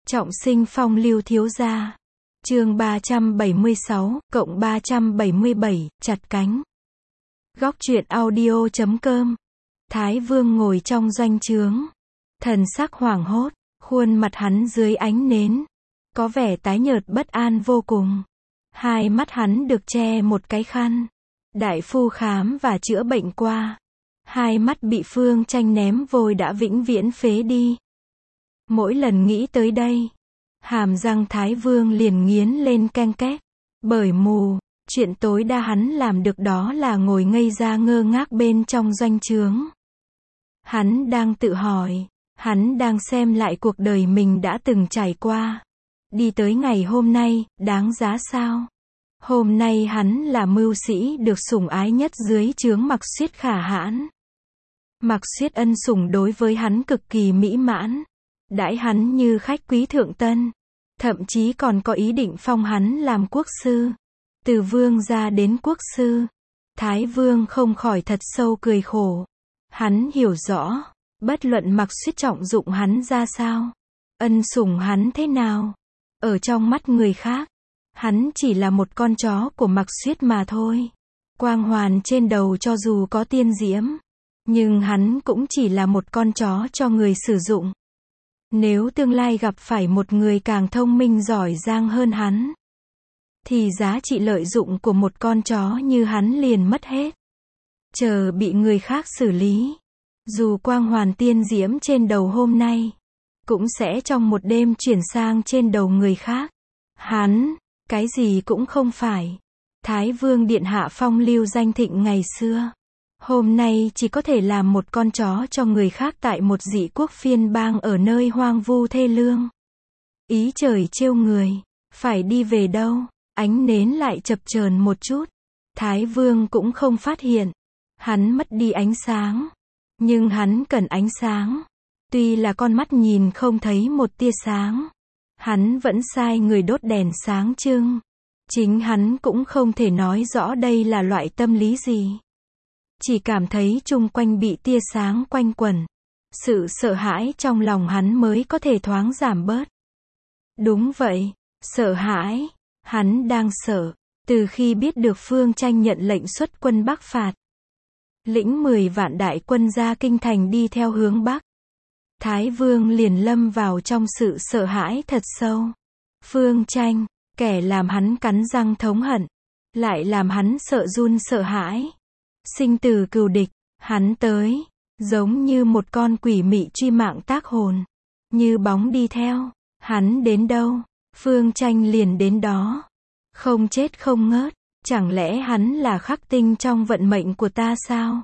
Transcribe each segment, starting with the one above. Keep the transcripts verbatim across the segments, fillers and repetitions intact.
Trọng sinh phong lưu thiếu gia. Chương ba trăm bảy mươi sáu, cộng ba trăm bảy mươi bảy, chặt cánh. Góc truyện audio chấm com. Thái Vương ngồi trong doanh trướng. Thần sắc hoảng hốt, khuôn mặt hắn dưới ánh nến. Có vẻ tái nhợt bất an vô cùng. Hai mắt hắn được che một cái khăn. Đại phu khám và chữa bệnh qua. Hai mắt bị Phương Tranh ném vôi đã vĩnh viễn phế đi. Mỗi lần nghĩ tới đây, hàm răng Thái Vương liền nghiến lên ken két. Bởi mù, chuyện tối đa hắn làm được đó là ngồi ngây ra ngơ ngác bên trong doanh trướng. Hắn đang tự hỏi, hắn đang xem lại cuộc đời mình đã từng trải qua. Đi tới ngày hôm nay, đáng giá sao? Hôm nay hắn là mưu sĩ được sủng ái nhất dưới trướng Mặc Xuyết khả hãn. Mặc Xuyết ân sủng đối với hắn cực kỳ mỹ mãn. Đãi hắn như khách quý thượng tân. Thậm chí còn có ý định phong hắn làm quốc sư. Từ vương gia đến quốc sư. Thái Vương không khỏi thật sâu cười khổ. Hắn hiểu rõ, bất luận Mặc Xuyết trọng dụng hắn ra sao, ân sủng hắn thế nào, ở trong mắt người khác, hắn chỉ là một con chó của Mặc Xuyết mà thôi. Quang hoàn trên đầu cho dù có tiên diễm, nhưng hắn cũng chỉ là một con chó cho người sử dụng. Nếu tương lai gặp phải một người càng thông minh giỏi giang hơn hắn, thì giá trị lợi dụng của một con chó như hắn liền mất hết. Chờ bị người khác xử lý. Dù quang hoàn tiên diễm trên đầu hôm nay, cũng sẽ trong một đêm chuyển sang trên đầu người khác. Hắn, cái gì cũng không phải. Thái Vương điện hạ phong lưu danh thịnh ngày xưa. Hôm nay chỉ có thể làm một con chó cho người khác tại một dị quốc phiên bang ở nơi hoang vu thê lương. Ý trời trêu người, phải đi về đâu, ánh nến lại chập chờn một chút. Thái Vương cũng không phát hiện, hắn mất đi ánh sáng. Nhưng hắn cần ánh sáng. Tuy là con mắt nhìn không thấy một tia sáng, hắn vẫn sai người đốt đèn sáng trưng. Chính hắn cũng không thể nói rõ đây là loại tâm lý gì. Chỉ cảm thấy chung quanh bị tia sáng quanh quẩn. Sự sợ hãi trong lòng hắn mới có thể thoáng giảm bớt. Đúng vậy, sợ hãi. Hắn đang sợ, từ khi biết được Phương Tranh nhận lệnh xuất quân Bắc phạt. Lĩnh mười vạn đại quân ra kinh thành đi theo hướng Bắc. Thái Vương liền lâm vào trong sự sợ hãi thật sâu. Phương Tranh, kẻ làm hắn cắn răng thống hận, lại làm hắn sợ run sợ hãi. Sinh tử cừu địch, hắn tới, giống như một con quỷ mị truy mạng tác hồn. Như bóng đi theo, hắn đến đâu, Phương Tranh liền đến đó. Không chết không ngớt, chẳng lẽ hắn là khắc tinh trong vận mệnh của ta sao?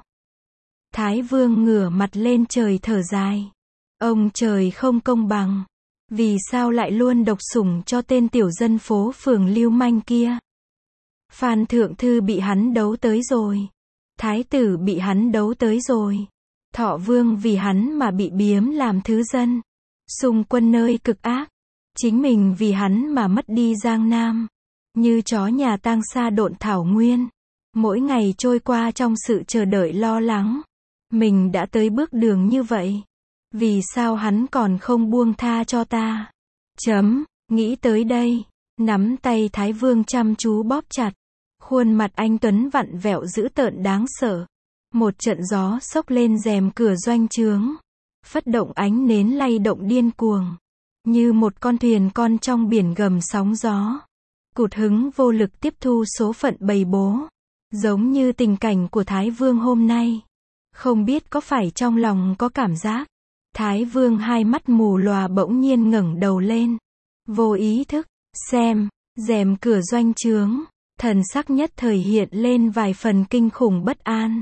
Thái Vương ngửa mặt lên trời thở dài. Ông trời không công bằng. Vì sao lại luôn độc sủng cho tên tiểu dân phố phường lưu manh kia? Phan Thượng Thư bị hắn đấu tới rồi. Thái tử bị hắn đấu tới rồi. Thọ Vương vì hắn mà bị biếm làm thứ dân. Xung quân nơi cực ác. Chính mình vì hắn mà mất đi Giang Nam. Như chó nhà tang xa độn thảo nguyên. Mỗi ngày trôi qua trong sự chờ đợi lo lắng. Mình đã tới bước đường như vậy. Vì sao hắn còn không buông tha cho ta? Chấm, nghĩ tới đây. Nắm tay Thái Vương chăm chú bóp chặt. Khuôn mặt anh tuấn vặn vẹo dữ tợn đáng sợ. Một trận gió xốc lên rèm cửa doanh trướng. Phất động ánh nến lay động điên cuồng. Như một con thuyền con trong biển gầm sóng gió. Cụt hứng vô lực tiếp thu số phận bầy bố. Giống như tình cảnh của Thái Vương hôm nay. Không biết có phải trong lòng có cảm giác. Thái Vương hai mắt mù lòa bỗng nhiên ngẩng đầu lên. Vô ý thức, xem, rèm cửa doanh trướng. Thần sắc nhất thời hiện lên vài phần kinh khủng bất an.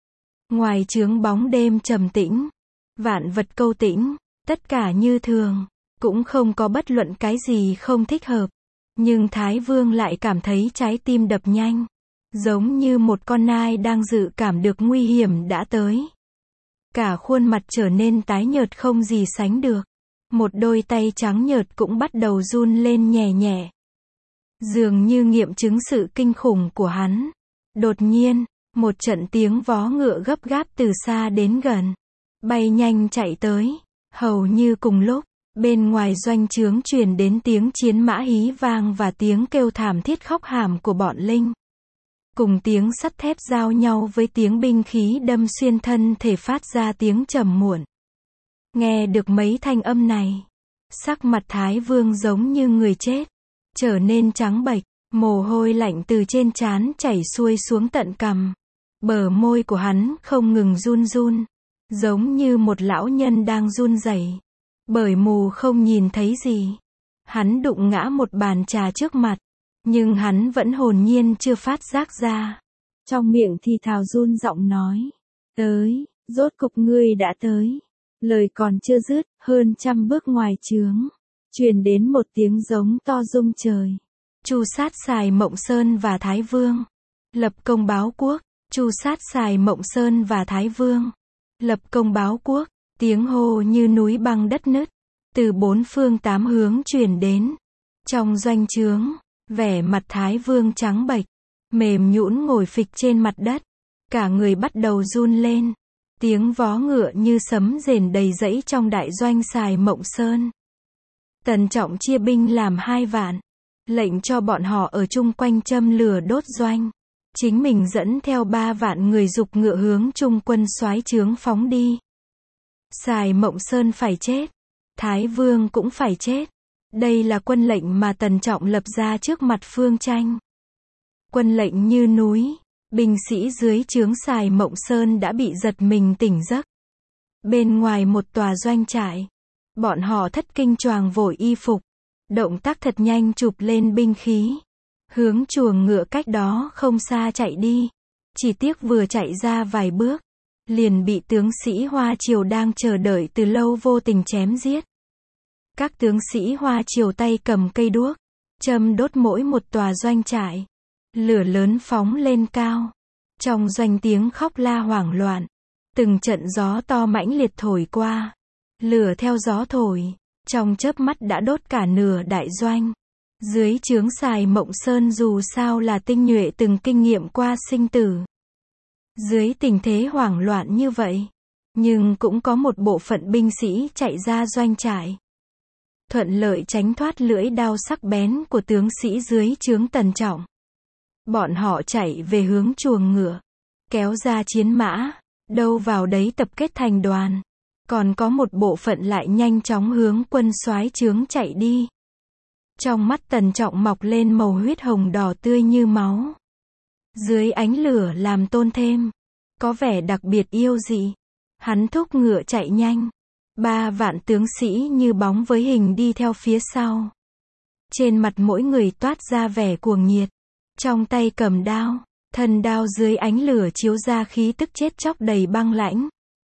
Ngoài trướng bóng đêm trầm tĩnh. Vạn vật câu tĩnh, tất cả như thường. Cũng không có bất luận cái gì không thích hợp. Nhưng Thái Vương lại cảm thấy trái tim đập nhanh. Giống như một con nai đang dự cảm được nguy hiểm đã tới. Cả khuôn mặt trở nên tái nhợt không gì sánh được. Một đôi tay trắng nhợt cũng bắt đầu run lên nhẹ nhẹ. Dường như nghiệm chứng sự kinh khủng của hắn. Đột nhiên, một trận tiếng vó ngựa gấp gáp từ xa đến gần. Bay nhanh chạy tới. Hầu như cùng lúc, Bên ngoài doanh trướng truyền đến tiếng chiến mã hí vang và tiếng kêu thảm thiết khóc hàm của bọn lính. Cùng tiếng sắt thép giao nhau với tiếng binh khí đâm xuyên thân thể phát ra tiếng trầm muộn. Nghe được mấy thanh âm này, sắc mặt Thái Vương giống như người chết, trở nên trắng bệch, mồ hôi lạnh từ trên trán chảy xuôi xuống tận cằm. Bờ môi của hắn không ngừng run run, giống như một lão nhân đang run rẩy, bởi mù không nhìn thấy gì. Hắn đụng ngã một bàn trà trước mặt, nhưng hắn vẫn hồn nhiên chưa phát giác ra. Trong miệng thì thào run giọng nói, tới, rốt cục ngươi đã tới. Lời còn chưa dứt, hơn trăm bước ngoài trướng, truyền đến một tiếng giống to rung trời. Chu sát Sài Mộng Sơn và Thái Vương, lập công báo quốc. Chu sát Sài Mộng Sơn và Thái Vương, lập công báo quốc. Tiếng hô như núi băng đất nứt, từ bốn phương tám hướng truyền đến. Trong doanh trướng, vẻ mặt Thái Vương trắng bệch, mềm nhũn ngồi phịch trên mặt đất, cả người bắt đầu run lên. Tiếng vó ngựa như sấm rền đầy rẫy trong đại doanh Sài Mộng Sơn. Tần Trọng chia binh làm hai vạn, lệnh cho bọn họ ở chung quanh châm lửa đốt doanh. Chính mình dẫn theo ba vạn người giục ngựa hướng trung quân soái trướng phóng đi. Sài Mộng Sơn phải chết, Thái Vương cũng phải chết. Đây là quân lệnh mà Tần Trọng lập ra trước mặt Phương Tranh. Quân lệnh như núi, binh sĩ dưới trướng Sài Mộng Sơn đã bị giật mình tỉnh giấc. Bên ngoài một tòa doanh trại, bọn họ thất kinh choàng vội y phục, động tác thật nhanh chụp lên binh khí, hướng chuồng ngựa cách đó không xa chạy đi. Chỉ tiếc vừa chạy ra vài bước, liền bị tướng sĩ Hoa Triều đang chờ đợi từ lâu vô tình chém giết. Các tướng sĩ Hoa Triều tay cầm cây đuốc, châm đốt mỗi một tòa doanh trại. Lửa lớn phóng lên cao. Trong doanh tiếng khóc la hoảng loạn. Từng trận gió to mãnh liệt thổi qua. Lửa theo gió thổi, trong chớp mắt đã đốt cả nửa đại doanh. Dưới trướng Sài Mộng Sơn dù sao là tinh nhuệ từng kinh nghiệm qua sinh tử. Dưới tình thế hoảng loạn như vậy, nhưng cũng có một bộ phận binh sĩ chạy ra doanh trại, thuận lợi tránh thoát lưỡi đao sắc bén của tướng sĩ dưới trướng Tần Trọng. Bọn họ chạy về hướng chuồng ngựa, kéo ra chiến mã, đâu vào đấy tập kết thành đoàn. Còn có một bộ phận lại nhanh chóng hướng quân soái trướng chạy đi. Trong mắt Tần Trọng mọc lên màu huyết hồng đỏ tươi như máu. Dưới ánh lửa làm tôn thêm, có vẻ đặc biệt yêu dị. Hắn thúc ngựa chạy nhanh. Ba vạn tướng sĩ như bóng với hình đi theo phía sau. Trên mặt mỗi người toát ra vẻ cuồng nhiệt. Trong tay cầm đao, thân đao dưới ánh lửa chiếu ra khí tức chết chóc đầy băng lãnh.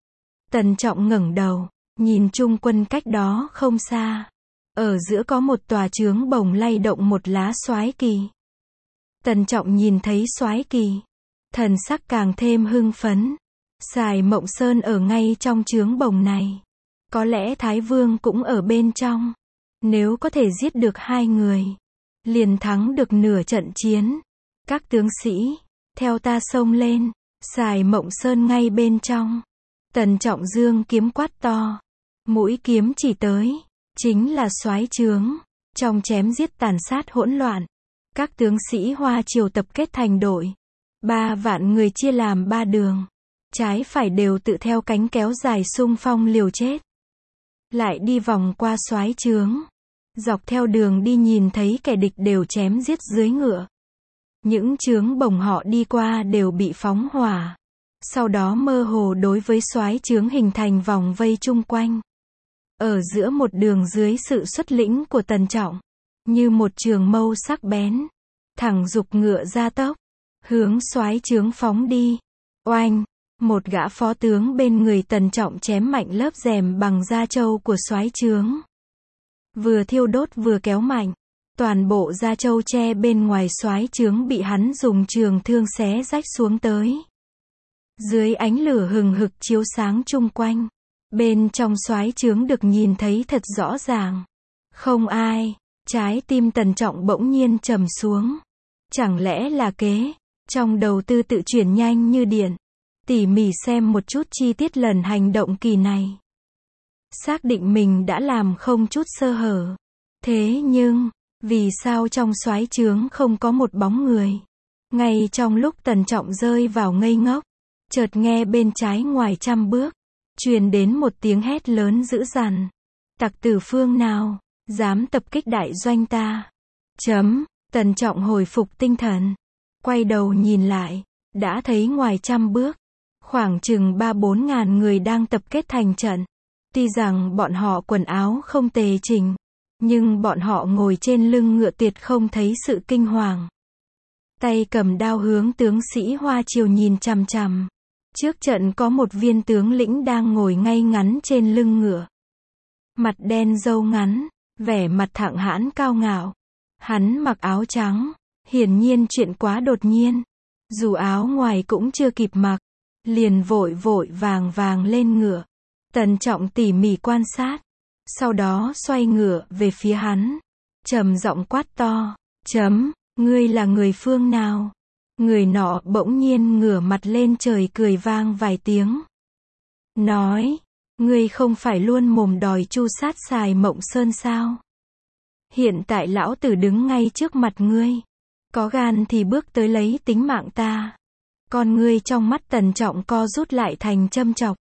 Tần Trọng ngẩng đầu, nhìn chung quân cách đó không xa. Ở giữa có một tòa trướng bồng lay động một lá soái kỳ. Tần Trọng nhìn thấy soái kỳ, thần sắc càng thêm hưng phấn. Sài Mộng Sơn ở ngay trong trướng bồng này. Có lẽ Thái Vương cũng ở bên trong. Nếu có thể giết được hai người, liền thắng được nửa trận chiến. Các tướng sĩ, theo ta xông lên. Sài Mộng Sơn ngay bên trong. Tần Trọng dương kiếm quát to. Mũi kiếm chỉ tới, chính là soái trướng. Trong chém giết tàn sát hỗn loạn, các tướng sĩ Hoa Triều tập kết thành đội. Ba vạn người chia làm ba đường. Trái phải đều tự theo cánh kéo dài xung phong liều chết. Lại đi vòng qua soái trướng. Dọc theo đường đi nhìn thấy kẻ địch đều chém giết dưới ngựa. Những trướng bồng họ đi qua đều bị phóng hỏa. Sau đó mơ hồ đối với soái trướng hình thành vòng vây chung quanh. Ở giữa một đường dưới sự xuất lĩnh của Tần Trọng, như một trường mâu sắc bén, thẳng giục ngựa ra tốc, hướng soái trướng phóng đi. Oanh, một gã phó tướng bên người Tần Trọng chém mạnh lớp rèm bằng da trâu của soái trướng. Vừa thiêu đốt vừa kéo mạnh, toàn bộ da trâu tre bên ngoài soái trướng bị hắn dùng trường thương xé rách xuống tới. Dưới ánh lửa hừng hực chiếu sáng chung quanh, bên trong soái trướng được nhìn thấy thật rõ ràng. Không ai. Trái tim Tần Trọng bỗng nhiên trầm xuống. Chẳng lẽ là kế? Trong đầu tư tự chuyển nhanh như điện, tỉ mỉ xem một chút chi tiết lần hành động kỳ này. xác định mình đã làm không chút sơ hở. Thế nhưng, vì sao trong soái trướng không có một bóng người? Ngay trong lúc Tần Trọng rơi vào ngây ngốc, chợt nghe bên trái ngoài trăm bước, truyền đến một tiếng hét lớn dữ dằn. Tặc tử phương nào, dám tập kích đại doanh ta? Chấm, Tần Trọng hồi phục tinh thần. Quay đầu nhìn lại, đã thấy ngoài trăm bước, khoảng chừng ba bốn ngàn người đang tập kết thành trận. Tuy rằng bọn họ quần áo không tề chỉnh, nhưng bọn họ ngồi trên lưng ngựa tuyệt không thấy sự kinh hoàng. Tay cầm đao hướng tướng sĩ Hoa Triều nhìn chằm chằm. Trước trận có một viên tướng lĩnh đang ngồi ngay ngắn trên lưng ngựa. Mặt đen râu ngắn, vẻ mặt thẳng hãn cao ngạo. Hắn mặc áo trắng, hiển nhiên chuyện quá đột nhiên. Dù áo ngoài cũng chưa kịp mặc, liền vội vội vàng vàng lên ngựa. Tần Trọng tỉ mỉ quan sát, sau đó xoay ngựa về phía hắn, trầm giọng quát to, chấm, ngươi là người phương nào? Người nọ bỗng nhiên ngửa mặt lên trời cười vang vài tiếng. Nói, ngươi không phải luôn mồm đòi tru sát Sài Mộng Sơn sao? Hiện tại lão tử đứng ngay trước mặt ngươi, có gan thì bước tới lấy tính mạng ta. Con ngươi trong mắt Tần Trọng co rút lại thành châm chọc.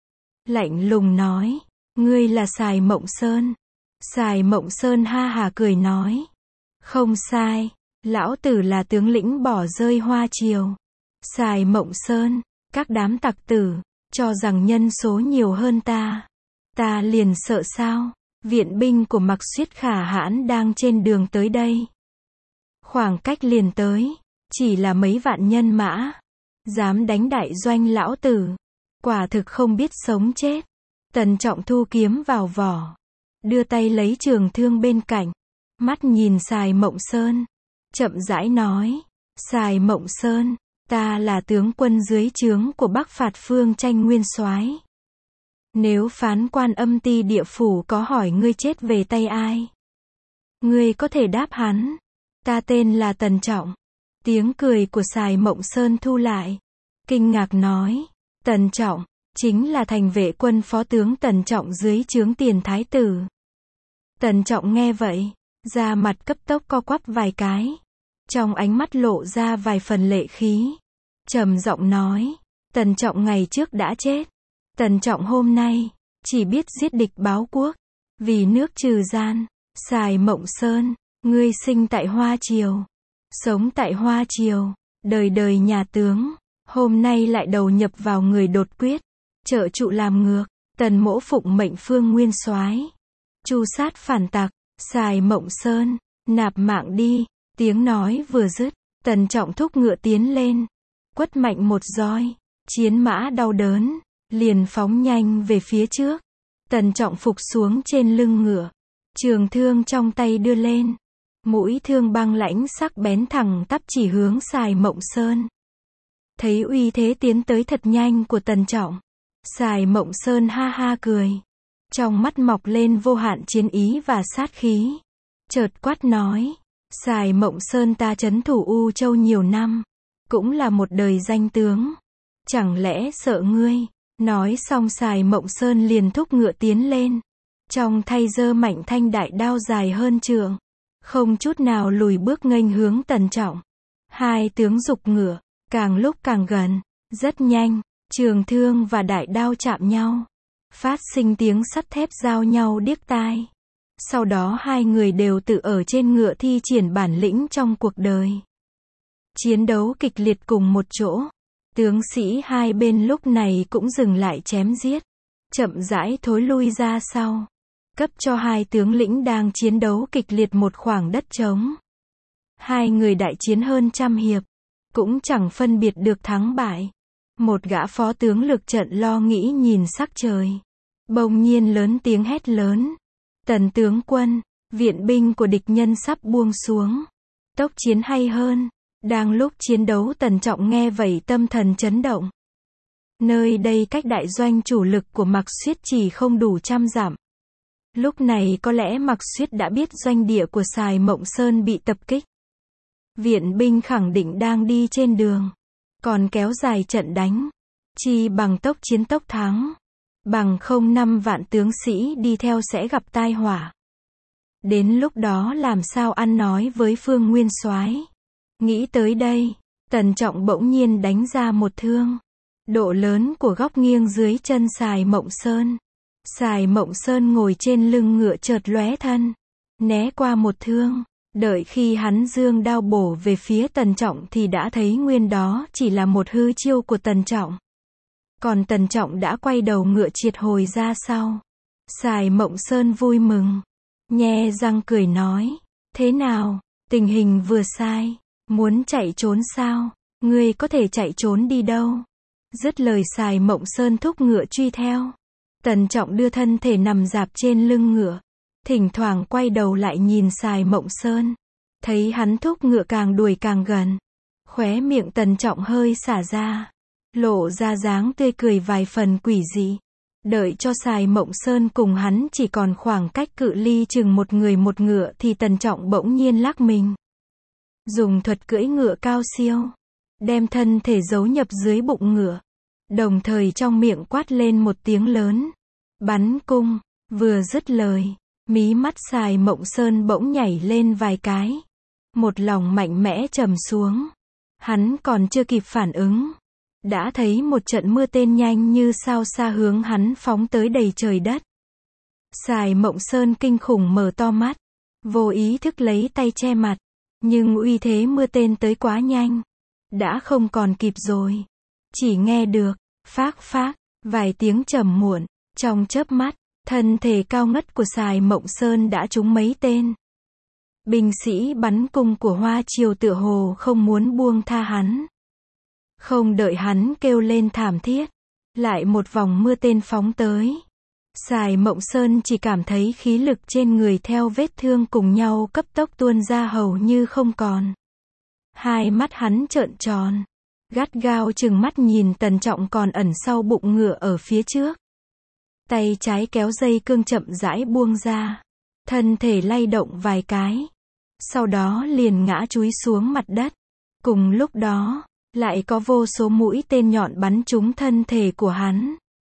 Lạnh lùng nói, ngươi là Sài Mộng Sơn. Sài Mộng Sơn ha hà cười nói, không sai, lão tử là tướng lĩnh bỏ rơi Hoa Triều. Sài Mộng Sơn, các đám tặc tử, cho rằng nhân số nhiều hơn ta. Ta liền sợ sao? Viện binh của Mạc Xuyết Khả Hãn đang trên đường tới đây. Khoảng cách liền tới, chỉ là mấy vạn nhân mã. Dám đánh đại doanh lão tử. Quả thực không biết sống chết. Tần Trọng thu kiếm vào vỏ. Đưa tay lấy trường thương bên cạnh. Mắt nhìn Sài Mộng Sơn. Chậm rãi nói. Sài Mộng Sơn, ta là tướng quân dưới trướng của Bắc Phạt Phương Tranh Nguyên Soái. Nếu phán quan Âm Ti địa phủ có hỏi ngươi chết về tay ai, ngươi có thể đáp hắn. Ta tên là Tần Trọng. Tiếng cười của Sài Mộng Sơn thu lại. Kinh ngạc nói. Tần Trọng, chính là thành vệ quân phó tướng Tần Trọng dưới trướng Tiền Thái Tử. Tần Trọng nghe vậy, da mặt cấp tốc co quắp vài cái. Trong ánh mắt lộ ra vài phần lệ khí. Trầm giọng nói. Tần Trọng ngày trước đã chết. Tần Trọng hôm nay, chỉ biết giết địch báo quốc. Vì nước trừ gian. Sài Mộng Sơn, ngươi sinh tại Hoa Triều. Sống tại Hoa Triều. Đời đời nhà tướng. Hôm nay lại đầu nhập vào người đột quyết. Trợ trụ làm ngược. Tần mỗ phụng mệnh Phương Nguyên Soái. Tru sát phản tặc. Sài Mộng Sơn, nạp mạng đi. Tiếng nói vừa dứt, Tần Trọng thúc ngựa tiến lên. Quất mạnh một roi. Chiến mã đau đớn. Liền phóng nhanh về phía trước. Tần Trọng phục xuống trên lưng ngựa. Trường thương trong tay đưa lên. Mũi thương băng lãnh sắc bén thẳng tắp chỉ hướng Sài Mộng Sơn. Thấy uy thế tiến tới thật nhanh của Tần Trọng. Sài Mộng Sơn ha ha cười. Trong mắt mọc lên vô hạn chiến ý và sát khí. Chợt quát nói. Sài Mộng Sơn ta trấn thủ U Châu nhiều năm. Cũng là một đời danh tướng. Chẳng lẽ sợ ngươi? Nói xong Sài Mộng Sơn liền thúc ngựa tiến lên. Trong tay giơ mạnh thanh đại đao dài hơn trượng. Không chút nào lùi bước nghênh hướng Tần Trọng. Hai tướng giục ngựa, càng lúc càng gần. Rất nhanh, trường thương và đại đao chạm nhau. Phát sinh tiếng sắt thép giao nhau điếc tai. Sau đó hai người đều tự ở trên ngựa thi triển bản lĩnh trong cuộc đời. Chiến đấu kịch liệt cùng một chỗ. Tướng sĩ hai bên lúc này cũng dừng lại chém giết. Chậm rãi thối lui ra sau. Cấp cho hai tướng lĩnh đang chiến đấu kịch liệt một khoảng đất trống. Hai người đại chiến hơn trăm hiệp. Cũng chẳng phân biệt được thắng bại. Một gã phó tướng lược trận lo nghĩ nhìn sắc trời. Bỗng nhiên lớn tiếng hét lớn. Tần tướng quân, viện binh của địch nhân sắp buông xuống. Tốc chiến hay hơn. Đang lúc chiến đấu Tần Trọng nghe vậy tâm thần chấn động. Nơi đây cách đại doanh chủ lực của Mạc Xuyết chỉ không đủ trăm dặm. Lúc này có lẽ Mạc Xuyết đã biết doanh địa của Sài Mộng Sơn bị tập kích. Viện binh khẳng định đang đi trên đường. Còn kéo dài trận đánh. Chi bằng tốc chiến tốc thắng. Bằng không năm vạn tướng sĩ đi theo sẽ gặp tai họa. Đến lúc đó làm sao ăn nói với Phương Nguyên Soái? Nghĩ tới đây, Tần Trọng bỗng nhiên đánh ra một thương. Độ lớn của góc nghiêng dưới chân Sài Mộng Sơn. Sài Mộng Sơn ngồi trên lưng ngựa chợt lóe thân, né qua một thương. Đợi khi hắn giương đao bổ về phía Tần Trọng thì đã thấy nguyên đó chỉ là một hư chiêu của Tần Trọng. Còn Tần Trọng đã quay đầu ngựa triệt hồi ra sau. Sài Mộng Sơn vui mừng, nhe răng cười nói, thế nào, tình hình vừa sai, muốn chạy trốn sao, ngươi có thể chạy trốn đi đâu. Dứt lời Sài Mộng Sơn thúc ngựa truy theo. Tần Trọng đưa thân thể nằm dạp trên lưng ngựa, thỉnh thoảng quay đầu lại nhìn Sài Mộng Sơn. Thấy hắn thúc ngựa càng đuổi càng gần. Khóe miệng Tần Trọng hơi xả ra, lộ ra dáng tươi cười vài phần quỷ dị. Đợi cho Sài Mộng Sơn cùng hắn chỉ còn khoảng cách cự ly chừng một người một ngựa thì Tần Trọng bỗng nhiên lắc mình. Dùng thuật cưỡi ngựa cao siêu, đem thân thể giấu nhập dưới bụng ngựa. Đồng thời trong miệng quát lên một tiếng lớn. Bắn cung, vừa dứt lời, mí mắt Sài Mộng Sơn bỗng nhảy lên vài cái. Một lòng mạnh mẽ trầm xuống. Hắn còn chưa kịp phản ứng, đã thấy một trận mưa tên nhanh như sao xa hướng hắn phóng tới đầy trời đất. Sài Mộng Sơn kinh khủng mở to mắt, vô ý thức lấy tay che mặt. Nhưng uy thế mưa tên tới quá nhanh, đã không còn kịp rồi. Chỉ nghe được, phác phác, vài tiếng trầm muộn. Trong chớp mắt, thân thể cao ngất của Sài Mộng Sơn đã trúng mấy tên. Binh sĩ bắn cung của Hoa Triều tựa hồ không muốn buông tha hắn. Không đợi hắn kêu lên thảm thiết, lại một vòng mưa tên phóng tới. Sài Mộng Sơn chỉ cảm thấy khí lực trên người theo vết thương cùng nhau cấp tốc tuôn ra hầu như không còn. Hai mắt hắn trợn tròn, gắt gao trừng mắt nhìn Tần Trọng còn ẩn sau bụng ngựa ở phía trước. Tay trái kéo dây cương chậm rãi buông ra, thân thể lay động vài cái, sau đó liền ngã chúi xuống mặt đất. Cùng lúc đó, lại có vô số mũi tên nhọn bắn trúng thân thể của hắn.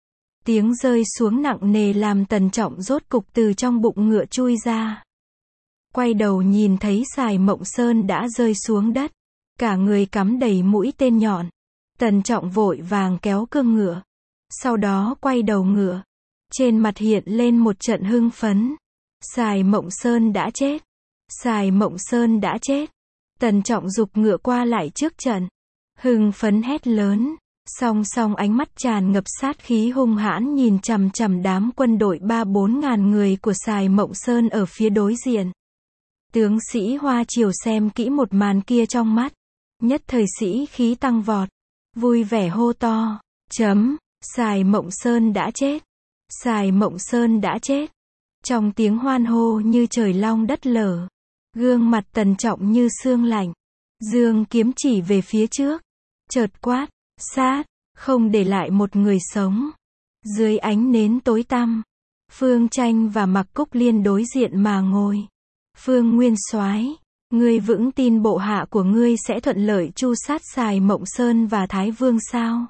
Tiếng rơi xuống nặng nề làm Tần Trọng rốt cục từ trong bụng ngựa chui ra. Quay đầu nhìn thấy Sài Mộng Sơn đã rơi xuống đất, cả người cắm đầy mũi tên nhọn. Tần Trọng vội vàng kéo cương ngựa, sau đó quay đầu ngựa, trên mặt hiện lên một trận hưng phấn. Sài Mộng Sơn đã chết, Sài Mộng Sơn đã chết. Tần Trọng giục ngựa qua lại trước trận, hưng phấn hét lớn. Song song ánh mắt tràn ngập sát khí hung hãn nhìn chằm chằm đám quân đội ba bốn ngàn người của Sài Mộng Sơn ở phía đối diện. Tướng sĩ Hoa Triều xem kỹ một màn kia trong mắt, nhất thời sĩ khí tăng vọt, vui vẻ hô to, chấm, Sài Mộng Sơn đã chết, Sài Mộng Sơn đã chết. Trong tiếng hoan hô như trời long đất lở, gương mặt Tần Trọng như xương lạnh, dương kiếm chỉ về phía trước, chợt quát, sát, không để lại một người sống. Dưới ánh nến tối tăm, Phương Tranh và Mạc Cúc Liên đối diện mà ngồi. Phương Nguyên Soái, ngươi vững tin bộ hạ của ngươi sẽ thuận lợi tru sát Sài Mộng Sơn và Thái Vương sao?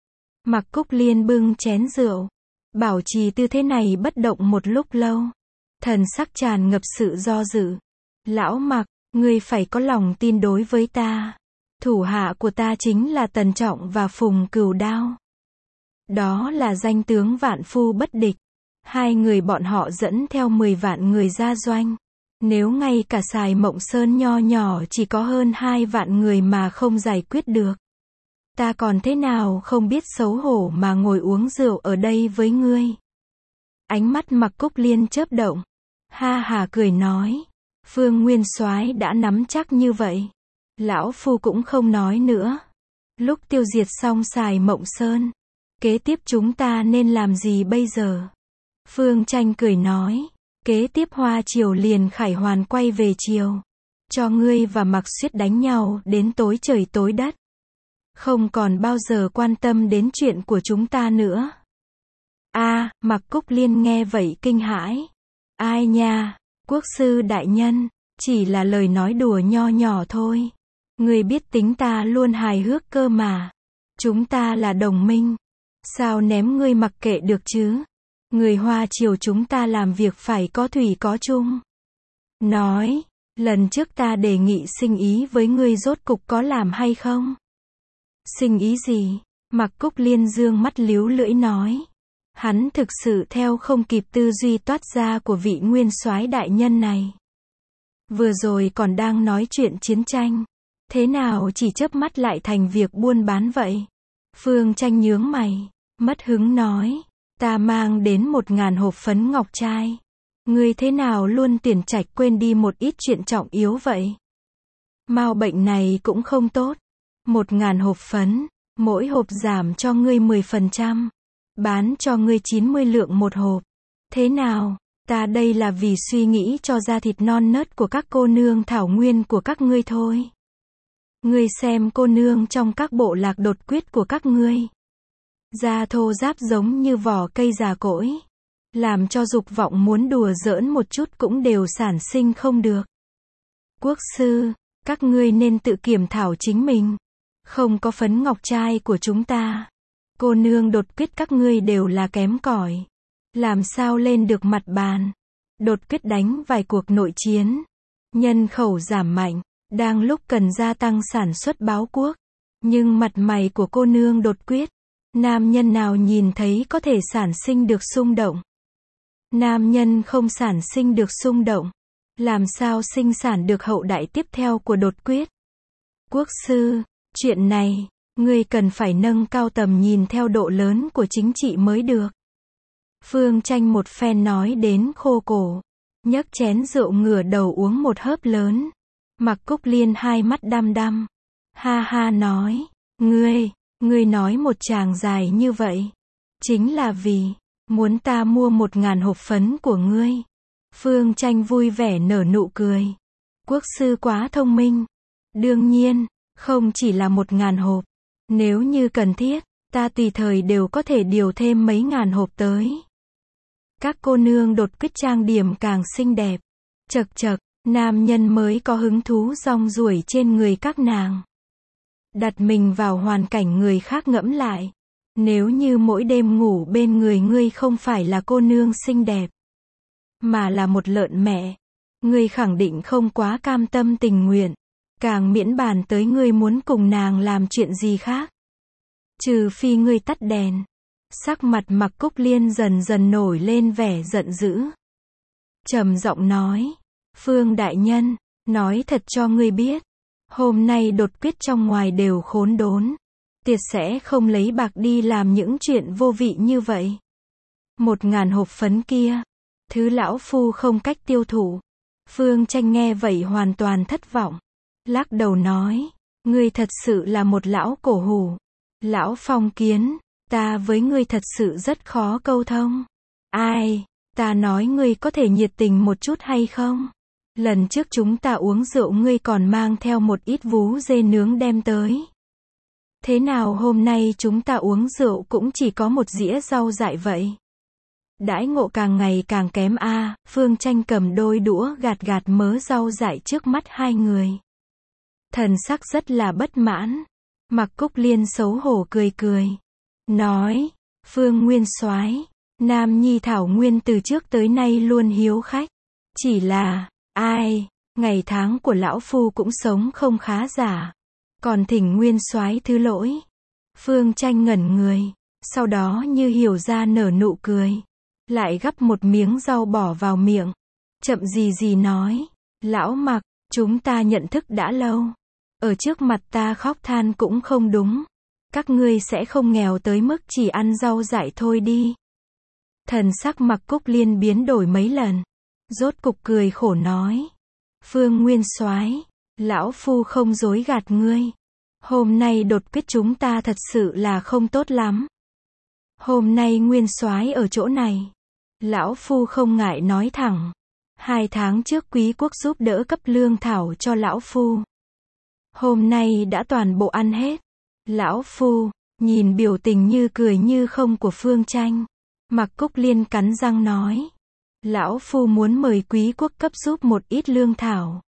Mạc Cúc Liên bưng chén rượu, bảo trì tư thế này bất động một lúc lâu, thần sắc tràn ngập sự do dự. Lão Mạc, ngươi phải có lòng tin đối với ta. Thủ hạ của ta chính là Tần Trọng và Phùng Cửu Đao. Đó là danh tướng vạn phu bất địch. Hai người bọn họ dẫn theo mười vạn người ra doanh. Nếu ngay cả Sài Mộng Sơn nho nhỏ chỉ có hơn hai vạn người mà không giải quyết được, ta còn thế nào không biết xấu hổ mà ngồi uống rượu ở đây với ngươi. Ánh mắt Mạc Cúc Liên chớp động, ha hà cười nói, Phương Nguyên Soái đã nắm chắc như vậy, lão phu cũng không nói nữa. Lúc tiêu diệt xong Sài Mộng Sơn, kế tiếp chúng ta nên làm gì bây giờ? Phương Tranh cười nói, kế tiếp Hoa Triều liền khải hoàn quay về triều, cho ngươi và Mạc Xuyết đánh nhau đến tối trời tối đất, không còn bao giờ quan tâm đến chuyện của chúng ta nữa. A, à, Mạc Cúc Liên nghe vậy kinh hãi. Ai nha, quốc sư đại nhân, chỉ là lời nói đùa nho nhỏ thôi. Ngươi biết tính ta luôn hài hước cơ mà. Chúng ta là đồng minh, Sao ném ngươi mặc kệ được chứ? Người Hoa triều chúng ta làm việc phải có thủy có chung. Nói, lần trước ta đề nghị sinh ý với ngươi rốt cục có làm hay không? Sinh ý gì? Mặc Cúc Liên dương mắt líu lưỡi nói. Hắn thực sự theo không kịp tư duy toát ra của vị nguyên soái đại nhân này. Vừa rồi còn đang nói chuyện chiến tranh. Thế nào chỉ chớp mắt lại thành việc buôn bán vậy? Phương Tranh nhướng mày, mất hứng nói. Ta mang đến một ngàn hộp phấn ngọc trai. Ngươi thế nào luôn tuyển trạch quên đi một ít chuyện trọng yếu vậy? Mao bệnh này cũng không tốt. Một ngàn hộp phấn, mỗi hộp giảm cho ngươi mười phần trăm. Bán cho ngươi chín mươi lượng một hộp. Thế nào, ta đây là vì suy nghĩ cho da thịt non nớt của các cô nương thảo nguyên của các ngươi thôi. Ngươi xem cô nương trong các bộ lạc đột quyết của các ngươi. Da thô ráp giống như vỏ cây già cỗi. Làm cho dục vọng muốn đùa giỡn một chút cũng đều sản sinh không được. Quốc sư, các ngươi nên tự kiểm thảo chính mình. Không có phấn ngọc trai của chúng ta. Cô nương đột quyết các ngươi đều là kém cỏi. Làm sao lên được mặt bàn. Đột quyết đánh vài cuộc nội chiến. Nhân khẩu giảm mạnh. Đang lúc cần gia tăng sản xuất báo quốc. Nhưng mặt mày của cô nương đột quyết. Nam nhân nào nhìn thấy có thể sản sinh được xung động. Nam nhân không sản sinh được xung động. Làm sao sinh sản được hậu đại tiếp theo của đột quyết. Quốc sư, chuyện này, ngươi cần phải nâng cao tầm nhìn theo độ lớn của chính trị mới được. Phương Tranh một phen nói đến khô cổ. Nhấc chén rượu ngửa đầu uống một hớp lớn. Mặc Cúc Liên hai mắt đăm đăm. Ha ha nói. Ngươi, ngươi nói một tràng dài như vậy. Chính là vì, muốn ta mua một ngàn hộp phấn của ngươi. Phương Tranh vui vẻ nở nụ cười. Quốc sư quá thông minh. Đương nhiên, không chỉ là một ngàn hộp. Nếu như cần thiết, ta tùy thời đều có thể điều thêm mấy ngàn hộp tới. Các cô nương đột quyết trang điểm càng xinh đẹp. Chật chật, nam nhân mới có hứng thú rong ruổi trên người các nàng. Đặt mình vào hoàn cảnh người khác ngẫm lại. Nếu như mỗi đêm ngủ bên người ngươi không phải là cô nương xinh đẹp, mà là một lợn mẹ, ngươi khẳng định không quá cam tâm tình nguyện. Càng miễn bàn tới ngươi muốn cùng nàng làm chuyện gì khác. Trừ phi ngươi tắt đèn. Sắc mặt Mặc Cúc Liên dần dần nổi lên vẻ giận dữ. Trầm giọng nói. Phương đại nhân, nói thật cho ngươi biết. Hôm nay đột quyết trong ngoài đều khốn đốn. Tiệt sẽ không lấy bạc đi làm những chuyện vô vị như vậy. Một ngàn hộp phấn kia. Thứ lão phu không cách tiêu thụ. Phương Tranh nghe vậy hoàn toàn thất vọng. Lắc đầu nói. Ngươi thật sự là một lão cổ hủ. Lão phong kiến. Ta với ngươi thật sự rất khó câu thông. Ai, ta nói ngươi có thể nhiệt tình một chút hay không? Lần trước chúng ta uống rượu ngươi còn mang theo một ít vú dê nướng đem tới. Thế nào hôm nay chúng ta uống rượu cũng chỉ có một dĩa rau dại vậy? Đãi ngộ càng ngày càng kém a. À, Phương Tranh cầm đôi đũa gạt gạt mớ rau dại trước mắt hai người. Thần sắc rất là bất mãn. Mặc Cúc Liên xấu hổ cười cười. Nói, Phương Nguyên soái, Nam Nhi Thảo Nguyên từ trước tới nay luôn hiếu khách. Chỉ là, ai, ngày tháng của lão phu cũng sống không khá giả. Còn thỉnh Nguyên soái thứ lỗi. Phương Tranh ngẩn người, sau đó như hiểu ra nở nụ cười. Lại gắp một miếng rau bỏ vào miệng. Chậm gì gì nói, lão Mặc, chúng ta nhận thức đã lâu. Ở trước mặt ta khóc than cũng không đúng. Các ngươi sẽ không nghèo tới mức chỉ ăn rau dại thôi đi. Thần sắc Mặc Cúc Liên biến đổi mấy lần. Rốt cục cười khổ nói. Phương Nguyên soái, lão phu không dối gạt ngươi. Hôm nay đột quyết chúng ta thật sự là không tốt lắm. Hôm nay Nguyên soái ở chỗ này. Lão phu không ngại nói thẳng. Hai tháng trước quý quốc giúp đỡ cấp lương thảo cho lão phu. Hôm nay đã toàn bộ ăn hết. Lão phu, nhìn biểu tình như cười như không của Phương Tranh. Mặc Cúc Liên cắn răng nói. Lão phu muốn mời quý quốc cấp giúp một ít lương thảo.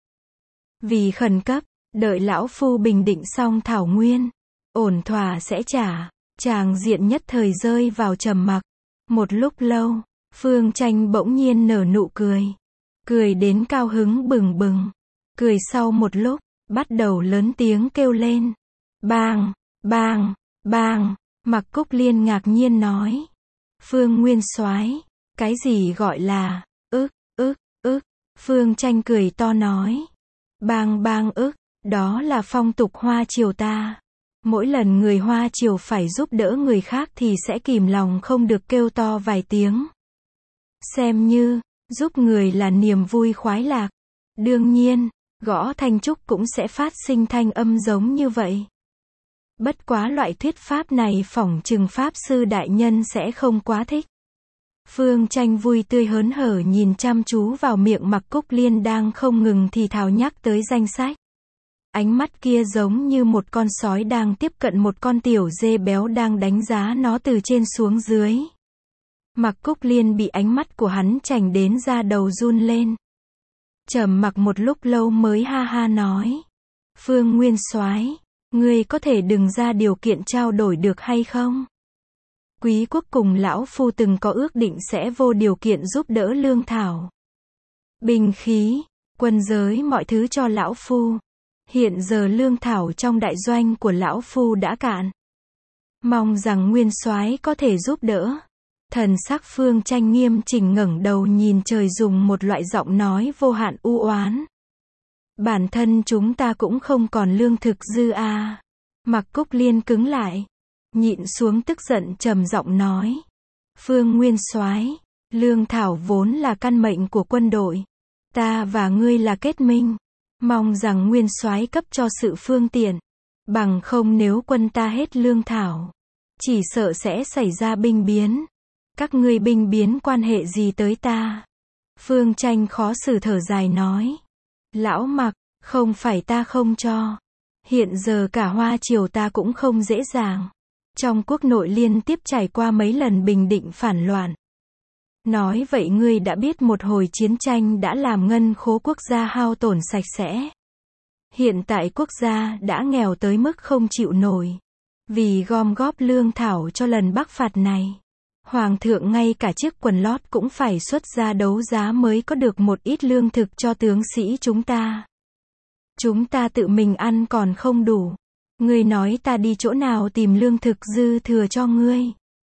Vì khẩn cấp, đợi lão phu bình định xong thảo nguyên. Ổn thỏa sẽ trả. Tràng diện nhất thời rơi vào trầm mặc. Một lúc lâu, Phương Tranh bỗng nhiên nở nụ cười. Cười đến cao hứng bừng bừng. Cười sau một lúc, bắt đầu lớn tiếng kêu lên. Bang, bang, bang. Mạc Cúc Liên ngạc nhiên nói. Phương Nguyên Soái, cái gì gọi là, ức, ức, ức. Phương Tranh cười to nói. Bang bang ức, đó là phong tục Hoa Triều ta. Mỗi lần người Hoa Triều phải giúp đỡ người khác thì sẽ kìm lòng không được kêu to vài tiếng. Xem như, giúp người là niềm vui khoái lạc. Đương nhiên, gõ thanh trúc cũng sẽ phát sinh thanh âm giống như vậy. Bất quá loại thuyết pháp này phỏng chừng Pháp Sư Đại Nhân sẽ không quá thích. Phương Tranh vui tươi hớn hở nhìn chăm chú vào miệng Mạc Cúc Liên đang không ngừng thì thào nhắc tới danh sách. Ánh mắt kia giống như một con sói đang tiếp cận một con tiểu dê béo đang đánh giá nó từ trên xuống dưới. Mạc Cúc Liên bị ánh mắt của hắn chành đến da đầu run lên. Trầm mặc một lúc lâu mới ha ha nói. Phương Nguyên Soái, ngươi có thể đừng ra điều kiện trao đổi được hay không? Quý quốc cùng lão phu từng có ước định sẽ vô điều kiện giúp đỡ lương thảo, binh khí, quân giới mọi thứ cho lão phu. Hiện giờ lương thảo trong đại doanh của lão phu đã cạn. Mong rằng Nguyên Soái có thể giúp đỡ. Thần sắc Phương Tranh nghiêm chỉnh ngẩng đầu nhìn trời dùng một loại giọng nói vô hạn u oán. Bản thân chúng ta cũng không còn lương thực dư à. Mạc Cúc Liên cứng lại, nhịn xuống tức giận trầm giọng nói. Phương Nguyên Soái, lương thảo vốn là căn mệnh của quân đội. Ta và ngươi là kết minh. Mong rằng Nguyên Soái cấp cho sự phương tiện. Bằng không nếu quân ta hết lương thảo, chỉ sợ sẽ xảy ra binh biến. Các ngươi binh biến quan hệ gì tới ta? Phương Tranh khó xử thở dài nói. Lão Mạc, không phải ta không cho. Hiện giờ cả Hoa Triều ta cũng không dễ dàng. Trong quốc nội liên tiếp trải qua mấy lần bình định phản loạn. Nói vậy ngươi đã biết một hồi chiến tranh đã làm ngân khố quốc gia hao tổn sạch sẽ. Hiện tại quốc gia đã nghèo tới mức không chịu nổi. Vì gom góp lương thảo cho lần bắc phạt này, Hoàng thượng ngay cả chiếc quần lót cũng phải xuất ra đấu giá mới có được một ít lương thực cho tướng sĩ chúng ta. Chúng ta tự mình ăn còn không đủ. Ngươi nói ta đi chỗ nào tìm lương thực dư thừa cho ngươi?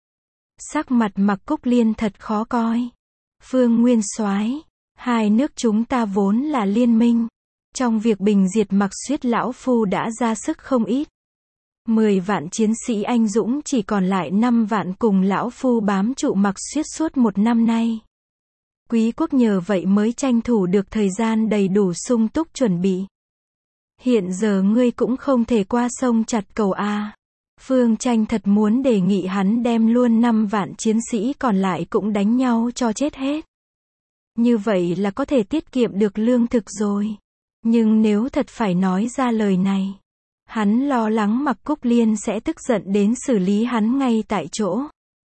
Sắc mặt Mạc Cúc Liên thật khó coi. Phương Nguyên Soái, hai nước chúng ta vốn là liên minh. Trong việc bình diệt Mạc Xuyết lão phu đã ra sức không ít. Mười vạn chiến sĩ anh dũng chỉ còn lại năm vạn cùng lão phu bám trụ Mạc Xuyết suốt một năm nay. Quý quốc nhờ vậy mới tranh thủ được thời gian đầy đủ sung túc chuẩn bị. Hiện giờ ngươi cũng không thể qua sông chặt cầu a. Phương Tranh thật muốn đề nghị hắn đem luôn năm vạn chiến sĩ còn lại cũng đánh nhau cho chết hết. Như vậy là có thể tiết kiệm được lương thực rồi. Nhưng nếu thật phải nói ra lời này, hắn lo lắng Mạc Cúc Liên sẽ tức giận đến xử lý hắn ngay tại chỗ.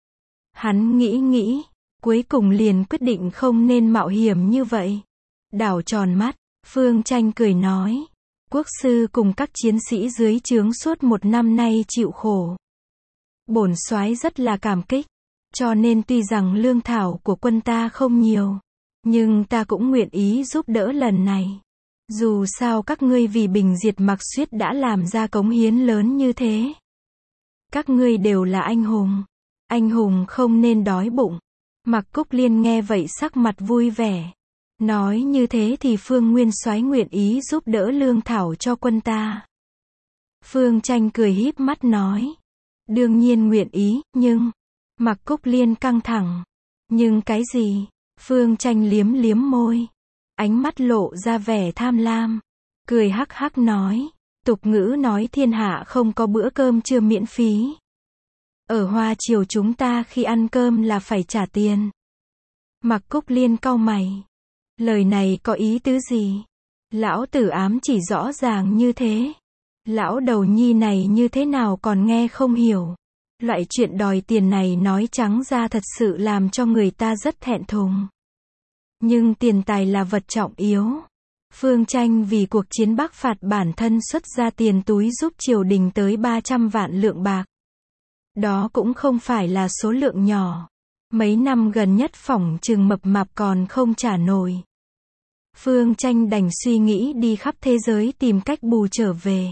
Hắn nghĩ nghĩ, cuối cùng liền quyết định không nên mạo hiểm như vậy. Đảo tròn mắt, Phương Tranh cười nói. Quốc sư cùng các chiến sĩ dưới trướng suốt một năm nay chịu khổ. Bổn soái rất là cảm kích. Cho nên tuy rằng lương thảo của quân ta không nhiều, nhưng ta cũng nguyện ý giúp đỡ lần này. Dù sao các ngươi vì bình diệt Mạc Xuyết đã làm ra cống hiến lớn như thế. Các ngươi đều là anh hùng. Anh hùng không nên đói bụng. Mạc Cúc Liên nghe vậy sắc mặt vui vẻ. Nói như thế thì Phương Nguyên Soái nguyện ý giúp đỡ lương thảo cho quân ta. Phương Tranh cười híp mắt nói. Đương nhiên nguyện ý, nhưng... Mạc Cúc Liên căng thẳng. Nhưng cái gì? Phương Tranh liếm liếm môi. Ánh mắt lộ ra vẻ tham lam. Cười hắc hắc nói. Tục ngữ nói thiên hạ không có bữa cơm trưa miễn phí. Ở Hoa Triều chúng ta khi ăn cơm là phải trả tiền. Mạc Cúc Liên cau mày. Lời này có ý tứ gì? Lão tử ám chỉ rõ ràng như thế. Lão đầu nhi này như thế nào còn nghe không hiểu. Loại chuyện đòi tiền này nói trắng ra thật sự làm cho người ta rất thẹn thùng. Nhưng tiền tài là vật trọng yếu. Phương Tranh vì cuộc chiến bắc phạt bản thân xuất ra tiền túi giúp triều đình tới ba trăm vạn lượng bạc. Đó cũng không phải là số lượng nhỏ. Mấy năm gần nhất phỏng chừng mập mạp còn không trả nổi. Phương Tranh đành suy nghĩ đi khắp thế giới tìm cách bù trở về.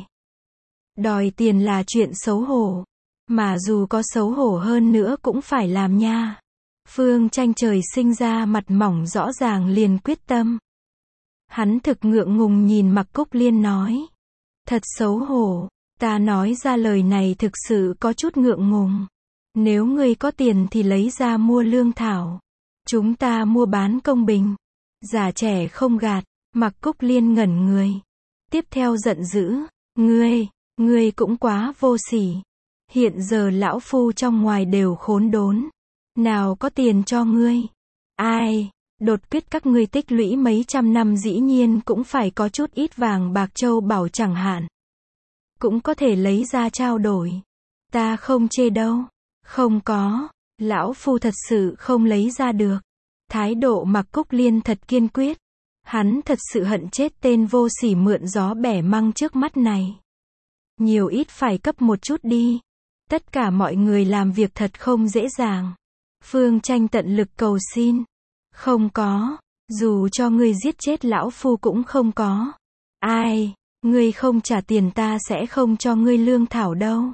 Đòi tiền là chuyện xấu hổ. Mà dù có xấu hổ hơn nữa cũng phải làm nha. Phương Tranh trời sinh ra mặt mỏng rõ ràng liền quyết tâm. Hắn thực ngượng ngùng nhìn Mạc Cúc Liên nói. Thật xấu hổ, ta nói ra lời này thực sự có chút ngượng ngùng. Nếu ngươi có tiền thì lấy ra mua lương thảo. Chúng ta mua bán công bình. Già trẻ không gạt, Mạc Cúc Liên ngẩn người. Tiếp theo giận dữ, ngươi, ngươi cũng quá vô sỉ. Hiện giờ lão phu trong ngoài đều khốn đốn. Nào có tiền cho ngươi. Ai, đột quyết các ngươi tích lũy mấy trăm năm dĩ nhiên cũng phải có chút ít vàng bạc châu bảo chẳng hạn. Cũng có thể lấy ra trao đổi. Ta không chê đâu. Không có, lão phu thật sự không lấy ra được. Thái độ Mạc Cúc Liên thật kiên quyết. Hắn thật sự hận chết tên vô sỉ mượn gió bẻ măng trước mắt này. Nhiều ít phải cấp một chút đi. Tất cả mọi người làm việc thật không dễ dàng. Phương Tranh tận lực cầu xin. Không có, dù cho ngươi giết chết lão phu cũng không có. Ai, ngươi không trả tiền ta sẽ không cho ngươi lương thảo đâu.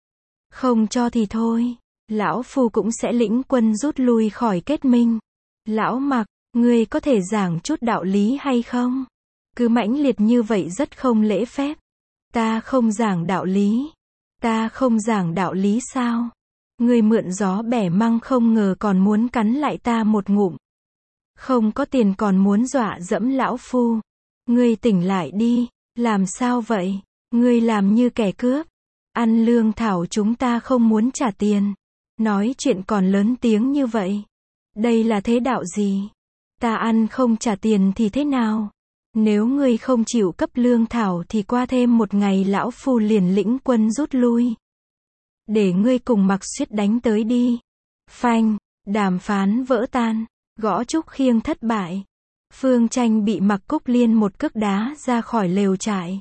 Không cho thì thôi, lão phu cũng sẽ lĩnh quân rút lui khỏi kết minh. Lão Mạc, ngươi có thể giảng chút đạo lý hay không? Cứ mãnh liệt như vậy rất không lễ phép. Ta không giảng đạo lý. Ta không giảng đạo lý sao? Ngươi mượn gió bẻ măng không ngờ còn muốn cắn lại ta một ngụm. Không có tiền còn muốn dọa dẫm lão phu. Ngươi tỉnh lại đi, làm sao vậy? Ngươi làm như kẻ cướp. Ăn lương thảo chúng ta không muốn trả tiền. Nói chuyện còn lớn tiếng như vậy. Đây là thế đạo gì? Ta ăn không trả tiền thì thế nào? Nếu ngươi không chịu cấp lương thảo thì qua thêm một ngày lão phu liền lĩnh quân rút lui. Để ngươi cùng Mạc Xuyết đánh tới đi. Phanh, đàm phán vỡ tan, gõ trúc khiêng thất bại. Phương Tranh bị Mạc Cúc Liên một cước đá ra khỏi lều trại.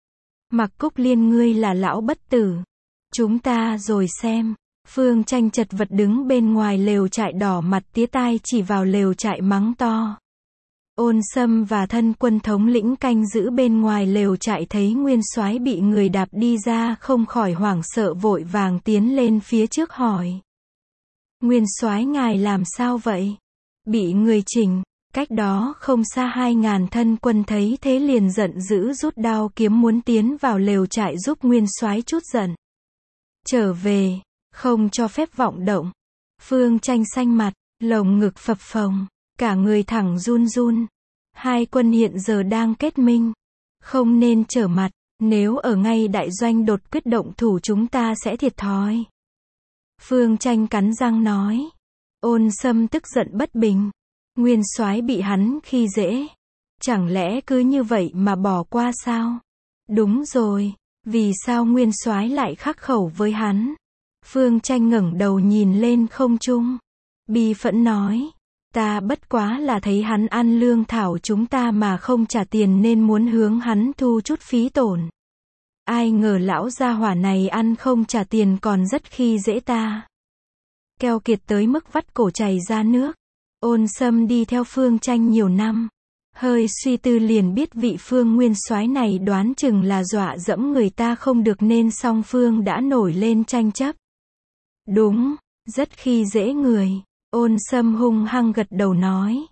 Mạc Cúc Liên ngươi là lão bất tử. Chúng ta rồi xem. Phương Tranh chật vật đứng bên ngoài lều trại đỏ mặt tía tai chỉ vào lều trại mắng to. Ôn Sâm và thân quân thống lĩnh canh giữ bên ngoài lều trại thấy Nguyên Soái bị người đạp đi ra không khỏi hoảng sợ vội vàng tiến lên phía trước hỏi. Nguyên Soái ngài làm sao vậy? Bị người chỉnh. Cách đó không xa hai ngàn thân quân thấy thế liền giận dữ rút đao kiếm muốn tiến vào lều trại giúp Nguyên Soái chút giận. Trở về, không cho phép vọng động. Phương Tranh xanh mặt, lồng ngực phập phồng, cả người thẳng run run. Hai quân hiện giờ đang kết minh, không nên trở mặt, nếu ở ngay đại doanh đột quyết động thủ chúng ta sẽ thiệt thòi. Phương Tranh cắn răng nói. Ôn Sâm tức giận bất bình. Nguyên Soái bị hắn khi dễ. Chẳng lẽ cứ như vậy mà bỏ qua sao? Đúng rồi, vì sao Nguyên Soái lại khắc khẩu với hắn? Phương Tranh ngẩng đầu nhìn lên không trung. Bi phẫn nói. Ta bất quá là thấy hắn ăn lương thảo chúng ta mà không trả tiền nên muốn hướng hắn thu chút phí tổn. Ai ngờ lão gia hỏa này ăn không trả tiền còn rất khi dễ ta. Keo kiệt tới mức vắt cổ chảy ra nước. Ôn Sâm đi theo Phương Tranh nhiều năm. Hơi suy tư liền biết vị Phương Nguyên Soái này đoán chừng là dọa dẫm người ta không được nên song phương đã nổi lên tranh chấp. Đúng, rất khi dễ người. Ôn Sâm hung hăng gật đầu nói.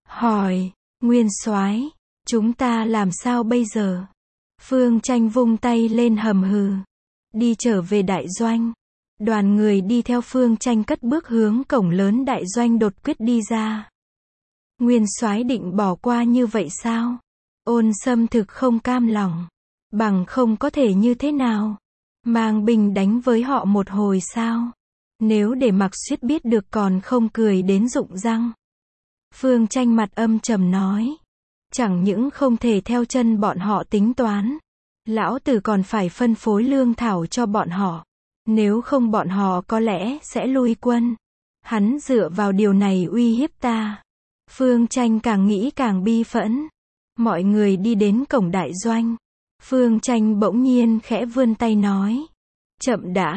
Hỏi, Nguyên Soái, chúng ta làm sao bây giờ? Phương Tranh vung tay lên hầm hừ. Đi trở về đại doanh. Đoàn người đi theo Phương Tranh cất bước hướng cổng lớn đại doanh đột quyết đi ra. Nguyên Soái định bỏ qua như vậy sao? Ôn Sâm thực không cam lòng. Bằng không có thể như thế nào? Mang binh đánh với họ một hồi sao? Nếu để Mạc Xuyết biết được còn không cười đến rụng răng. Phương Tranh mặt âm trầm nói. Chẳng những không thể theo chân bọn họ tính toán. Lão tử còn phải phân phối lương thảo cho bọn họ. Nếu không bọn họ có lẽ sẽ lui quân. Hắn dựa vào điều này uy hiếp ta. Phương Tranh càng nghĩ càng bi phẫn. Mọi người đi đến cổng đại doanh. Phương Tranh bỗng nhiên khẽ vươn tay nói. Chậm đã,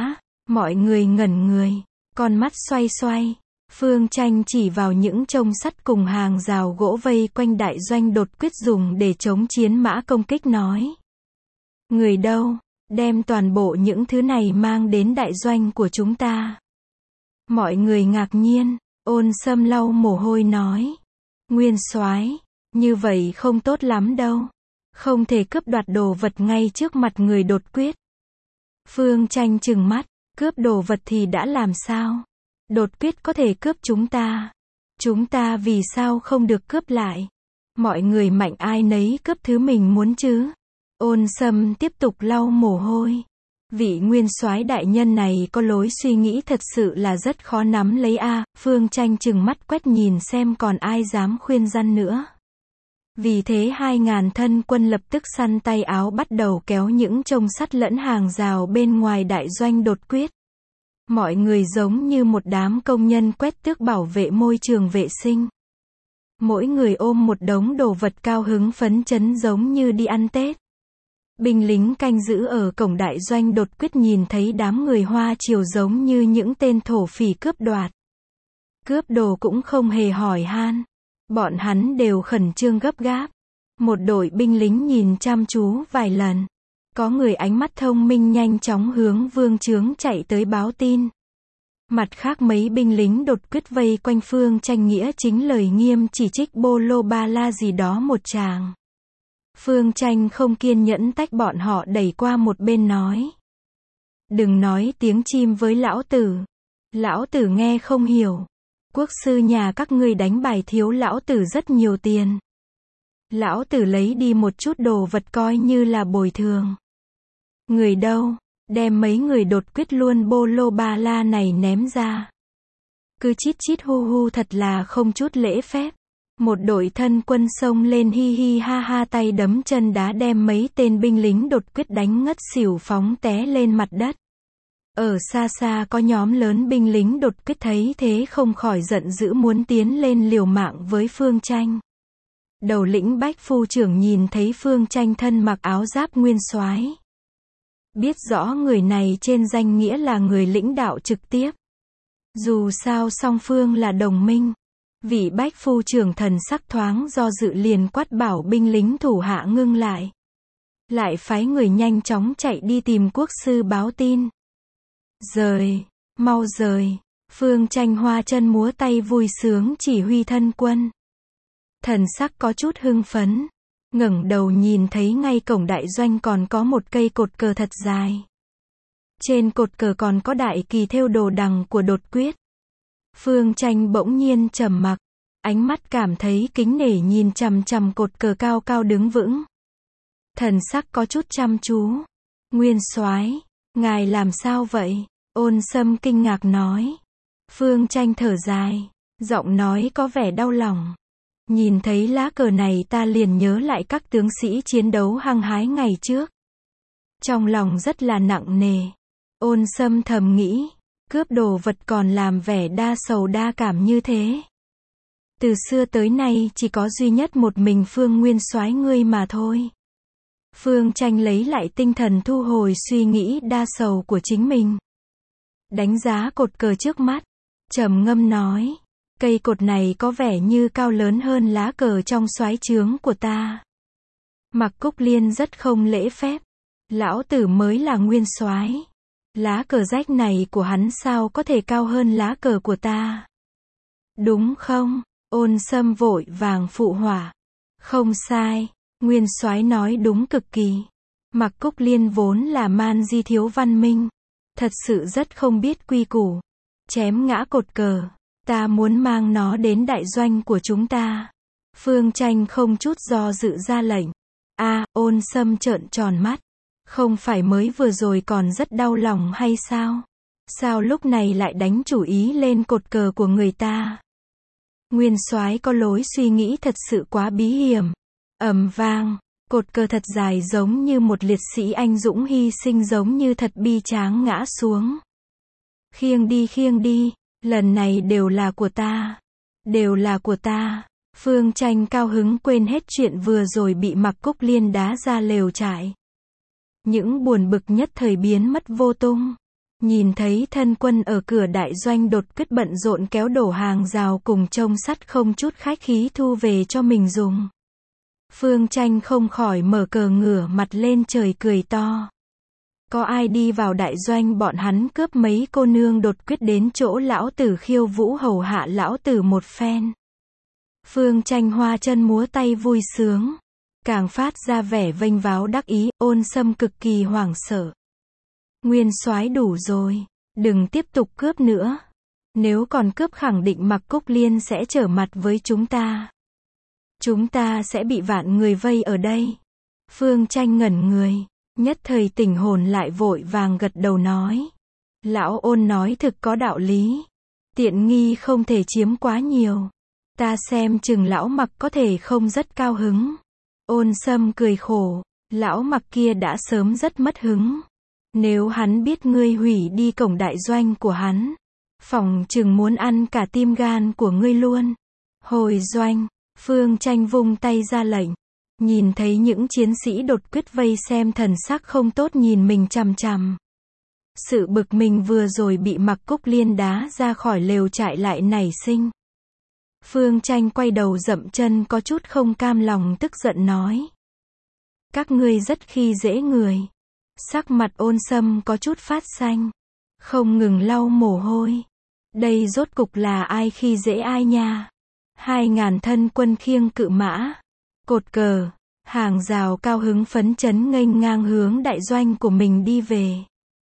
Mọi người ngẩn người, con mắt xoay xoay. Phương Tranh chỉ vào những chông sắt cùng hàng rào gỗ vây quanh đại doanh đột quyết dùng để chống chiến mã công kích nói. Người đâu? Đem toàn bộ những thứ này mang đến đại doanh của chúng ta. Mọi người ngạc nhiên, Ôn Sâm lau mồ hôi nói. Nguyên soái, như vậy không tốt lắm đâu. Không thể cướp đoạt đồ vật ngay trước mặt người đột quyết. Phương Tranh trừng mắt, cướp đồ vật thì đã làm sao? Đột quyết có thể cướp chúng ta. Chúng ta vì sao không được cướp lại? Mọi người mạnh ai nấy cướp thứ mình muốn chứ? Ôn Sâm tiếp tục lau mồ hôi. Vị nguyên soái đại nhân này có lối suy nghĩ thật sự là rất khó nắm lấy a. À, Phương Tranh chừng mắt quét nhìn xem còn ai dám khuyên răn nữa. Vì thế hai ngàn thân quân lập tức săn tay áo bắt đầu kéo những chông sắt lẫn hàng rào bên ngoài đại doanh đột quyết. Mọi người giống như một đám công nhân quét tước bảo vệ môi trường vệ sinh. Mỗi người ôm một đống đồ vật cao hứng phấn chấn giống như đi ăn Tết. Binh lính canh giữ ở cổng đại doanh đột quyết nhìn thấy đám người Hoa Triều giống như những tên thổ phỉ cướp đoạt. Cướp đồ cũng không hề hỏi han. Bọn hắn đều khẩn trương gấp gáp. Một đội binh lính nhìn chăm chú vài lần. Có người ánh mắt thông minh nhanh chóng hướng vương trướng chạy tới báo tin. Mặt khác mấy binh lính đột quyết vây quanh Phương Tranh nghĩa chính lời nghiêm chỉ trích bô lô ba la gì đó một tràng. Phương Tranh không kiên nhẫn tách bọn họ đẩy qua một bên nói. Đừng nói tiếng chim với lão tử. Lão tử nghe không hiểu. Quốc sư nhà các ngươi đánh bài thiếu lão tử rất nhiều tiền. Lão tử lấy đi một chút đồ vật coi như là bồi thường. Người đâu? Đem mấy người đột quyết luôn bô lô ba la này ném ra. Cứ chít chít hu hu thật là không chút lễ phép. Một đội thân quân xông lên hi hi ha ha tay đấm chân đá đem mấy tên binh lính đột quyết đánh ngất xỉu phóng té lên mặt đất. Ở xa xa có nhóm lớn binh lính đột quyết thấy thế không khỏi giận dữ muốn tiến lên liều mạng với Phương Tranh. Đầu lĩnh Bách Phu trưởng nhìn thấy Phương Tranh thân mặc áo giáp nguyên soái. Biết rõ người này trên danh nghĩa là người lãnh đạo trực tiếp. Dù sao song phương là đồng minh. Vị Bách Phu trưởng thần sắc thoáng do dự liền quát bảo binh lính thủ hạ ngưng lại. Lại phái người nhanh chóng chạy đi tìm quốc sư báo tin. Rời, mau rời. Phương Tranh hoa chân múa tay vui sướng chỉ huy thân quân. Thần sắc có chút hưng phấn. Ngẩng đầu nhìn thấy ngay cổng đại doanh còn có một cây cột cờ thật dài. Trên cột cờ còn có đại kỳ thêu đồ đằng của đột quyết. Phương Tranh bỗng nhiên trầm mặc, ánh mắt cảm thấy kính nể nhìn chằm chằm cột cờ cao cao đứng vững. Thần sắc có chút chăm chú. Nguyên soái, ngài làm sao vậy? Ôn Sâm kinh ngạc nói. Phương Tranh thở dài, giọng nói có vẻ đau lòng. Nhìn thấy lá cờ này ta liền nhớ lại các tướng sĩ chiến đấu hăng hái ngày trước. Trong lòng rất là nặng nề. Ôn Sâm thầm nghĩ, cướp đồ vật còn làm vẻ đa sầu đa cảm như thế. Từ xưa tới nay chỉ có duy nhất một mình Phương Nguyên soái ngươi mà thôi. Phương Tranh lấy lại tinh thần thu hồi suy nghĩ đa sầu của chính mình. Đánh giá cột cờ trước mắt, trầm ngâm nói. Cây cột này có vẻ như cao lớn hơn lá cờ trong soái trướng của ta. Mạc Cúc Liên rất không lễ phép. Lão tử mới là nguyên soái. Lá cờ rách này của hắn sao có thể cao hơn lá cờ của ta? Đúng không? Ôn Sâm vội vàng phụ họa. Không sai, nguyên soái nói đúng cực kỳ. Mạc Cúc Liên vốn là man di thiếu văn minh. Thật sự rất không biết quy củ. Chém ngã cột cờ. Ta muốn mang nó đến đại doanh của chúng ta. Phương Tranh không chút do dự ra lệnh. A, à, Ôn Sâm trợn tròn mắt. Không phải mới vừa rồi còn rất đau lòng hay sao? Sao lúc này lại đánh chủ ý lên cột cờ của người ta? Nguyên soái có lối suy nghĩ thật sự quá bí hiểm. Ầm vang, cột cờ thật dài giống như một liệt sĩ anh dũng hy sinh giống như thật bi tráng ngã xuống. Khiêng đi khiêng đi. Lần này đều là của ta. Đều là của ta. Phương Tranh cao hứng quên hết chuyện vừa rồi bị Mạc Cúc Liên đá ra lều trại. Những buồn bực nhất thời biến mất vô tung. Nhìn thấy thân quân ở cửa đại doanh đột quyết bận rộn kéo đổ hàng rào cùng trông sắt không chút khách khí thu về cho mình dùng. Phương Tranh không khỏi mở cờ ngửa mặt lên trời cười to. Có ai đi vào đại doanh bọn hắn cướp mấy cô nương đột quyết đến chỗ lão tử khiêu vũ hầu hạ lão tử một phen. Phương Tranh hoa chân múa tay vui sướng, càng phát ra vẻ vênh váo đắc ý. Ôn Sâm cực kỳ hoảng sợ. Nguyên soái đủ rồi, đừng tiếp tục cướp nữa. Nếu còn cướp khẳng định Mặc Cúc Liên sẽ trở mặt với chúng ta. Chúng ta sẽ bị vạn người vây ở đây. Phương Tranh ngẩn người, nhất thời tỉnh hồn lại vội vàng gật đầu nói. Lão Ôn nói thực có đạo lý. Tiện nghi không thể chiếm quá nhiều. Ta xem chừng lão Mặc có thể không rất cao hứng. Ôn Sâm cười khổ, lão Mặc kia đã sớm rất mất hứng. Nếu hắn biết ngươi hủy đi cổng đại doanh của hắn, phỏng chừng muốn ăn cả tim gan của ngươi luôn. Hồi doanh, Phương Tranh vung tay ra lệnh. Nhìn thấy những chiến sĩ đột quyết vây xem thần sắc không tốt nhìn mình chằm chằm. Sự bực mình vừa rồi bị Mặc Cúc Liên đá ra khỏi lều trại lại nảy sinh. Phương Tranh quay đầu dậm chân có chút không cam lòng tức giận nói. Các ngươi rất khi dễ người. Sắc mặt Ôn Sâm có chút phát xanh, không ngừng lau mồ hôi. Đây rốt cục là ai khi dễ ai nha? Hai ngàn thân quân khiêng cự mã, cột cờ, hàng rào cao hứng phấn chấn nghênh ngang hướng đại doanh của mình đi về.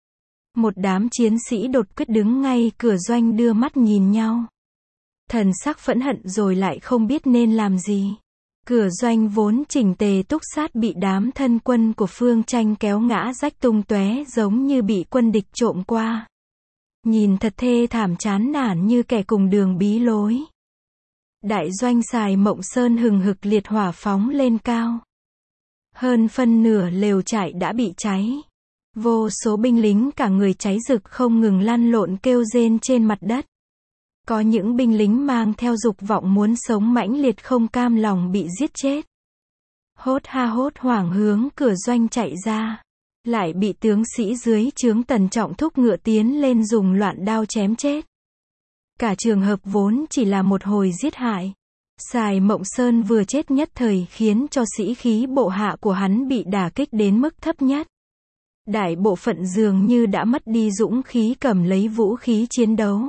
Một đám chiến sĩ đột quyết đứng ngay cửa doanh đưa mắt nhìn nhau. Thần sắc phẫn hận rồi lại không biết nên làm gì. Cửa doanh vốn chỉnh tề túc sát bị đám thân quân của Phương Tranh kéo ngã rách tung tóe giống như bị quân địch trộm qua. Nhìn thật thê thảm chán nản như kẻ cùng đường bí lối. Đại doanh Sài Mộng Sơn hừng hực liệt hỏa phóng lên cao. Hơn phân nửa lều trại đã bị cháy. Vô số binh lính cả người cháy rực không ngừng lăn lộn kêu rên trên mặt đất. Có những binh lính mang theo dục vọng muốn sống mãnh liệt không cam lòng bị giết chết. Hốt ha hốt hoảng hướng cửa doanh chạy ra. Lại bị tướng sĩ dưới trướng Tần Trọng thúc ngựa tiến lên dùng loạn đao chém chết. Cả trường hợp vốn chỉ là một hồi giết hại. Sài Mộng Sơn vừa chết nhất thời khiến cho sĩ khí bộ hạ của hắn bị đả kích đến mức thấp nhất. Đại bộ phận dường như đã mất đi dũng khí cầm lấy vũ khí chiến đấu.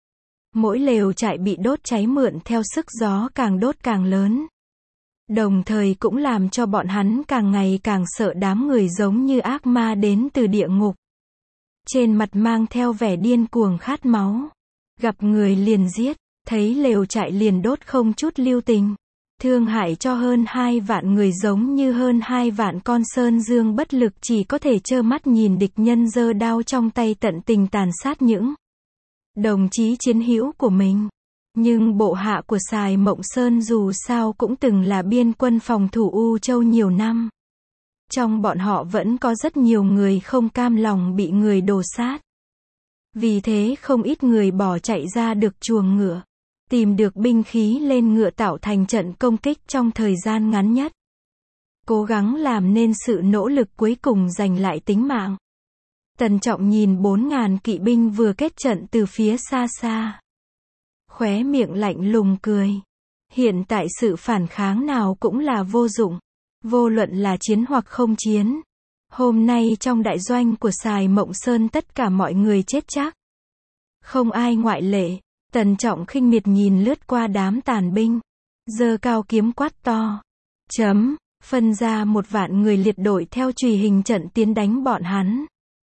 Mỗi lều trại bị đốt cháy mượn theo sức gió càng đốt càng lớn. Đồng thời cũng làm cho bọn hắn càng ngày càng sợ đám người giống như ác ma đến từ địa ngục. Trên mặt mang theo vẻ điên cuồng khát máu. Gặp người liền giết, thấy lều trại liền đốt không chút lưu tình. Thương hại cho hơn hai vạn người giống như hơn hai vạn con sơn dương bất lực chỉ có thể trơ mắt nhìn địch nhân giơ đao trong tay tận tình tàn sát những đồng chí chiến hữu của mình. Nhưng bộ hạ của Sài Mộng Sơn dù sao cũng từng là biên quân phòng thủ U Châu nhiều năm. Trong bọn họ vẫn có rất nhiều người không cam lòng bị người đổ sát. Vì thế không ít người bỏ chạy ra được chuồng ngựa, tìm được binh khí lên ngựa tạo thành trận công kích trong thời gian ngắn nhất. Cố gắng làm nên sự nỗ lực cuối cùng giành lại tính mạng. Tần Trọng nhìn bốn ngàn kỵ binh vừa kết trận từ phía xa xa. Khóe miệng lạnh lùng cười. Hiện tại sự phản kháng nào cũng là vô dụng. Vô luận là chiến hoặc không chiến. Hôm nay trong đại doanh của Sài Mộng Sơn tất cả mọi người chết chắc. Không ai ngoại lệ. Tần Trọng khinh miệt nhìn lướt qua đám tàn binh. Giơ cao kiếm quát to. Chấm, phân ra một vạn người liệt đội theo chùy hình trận tiến đánh bọn hắn.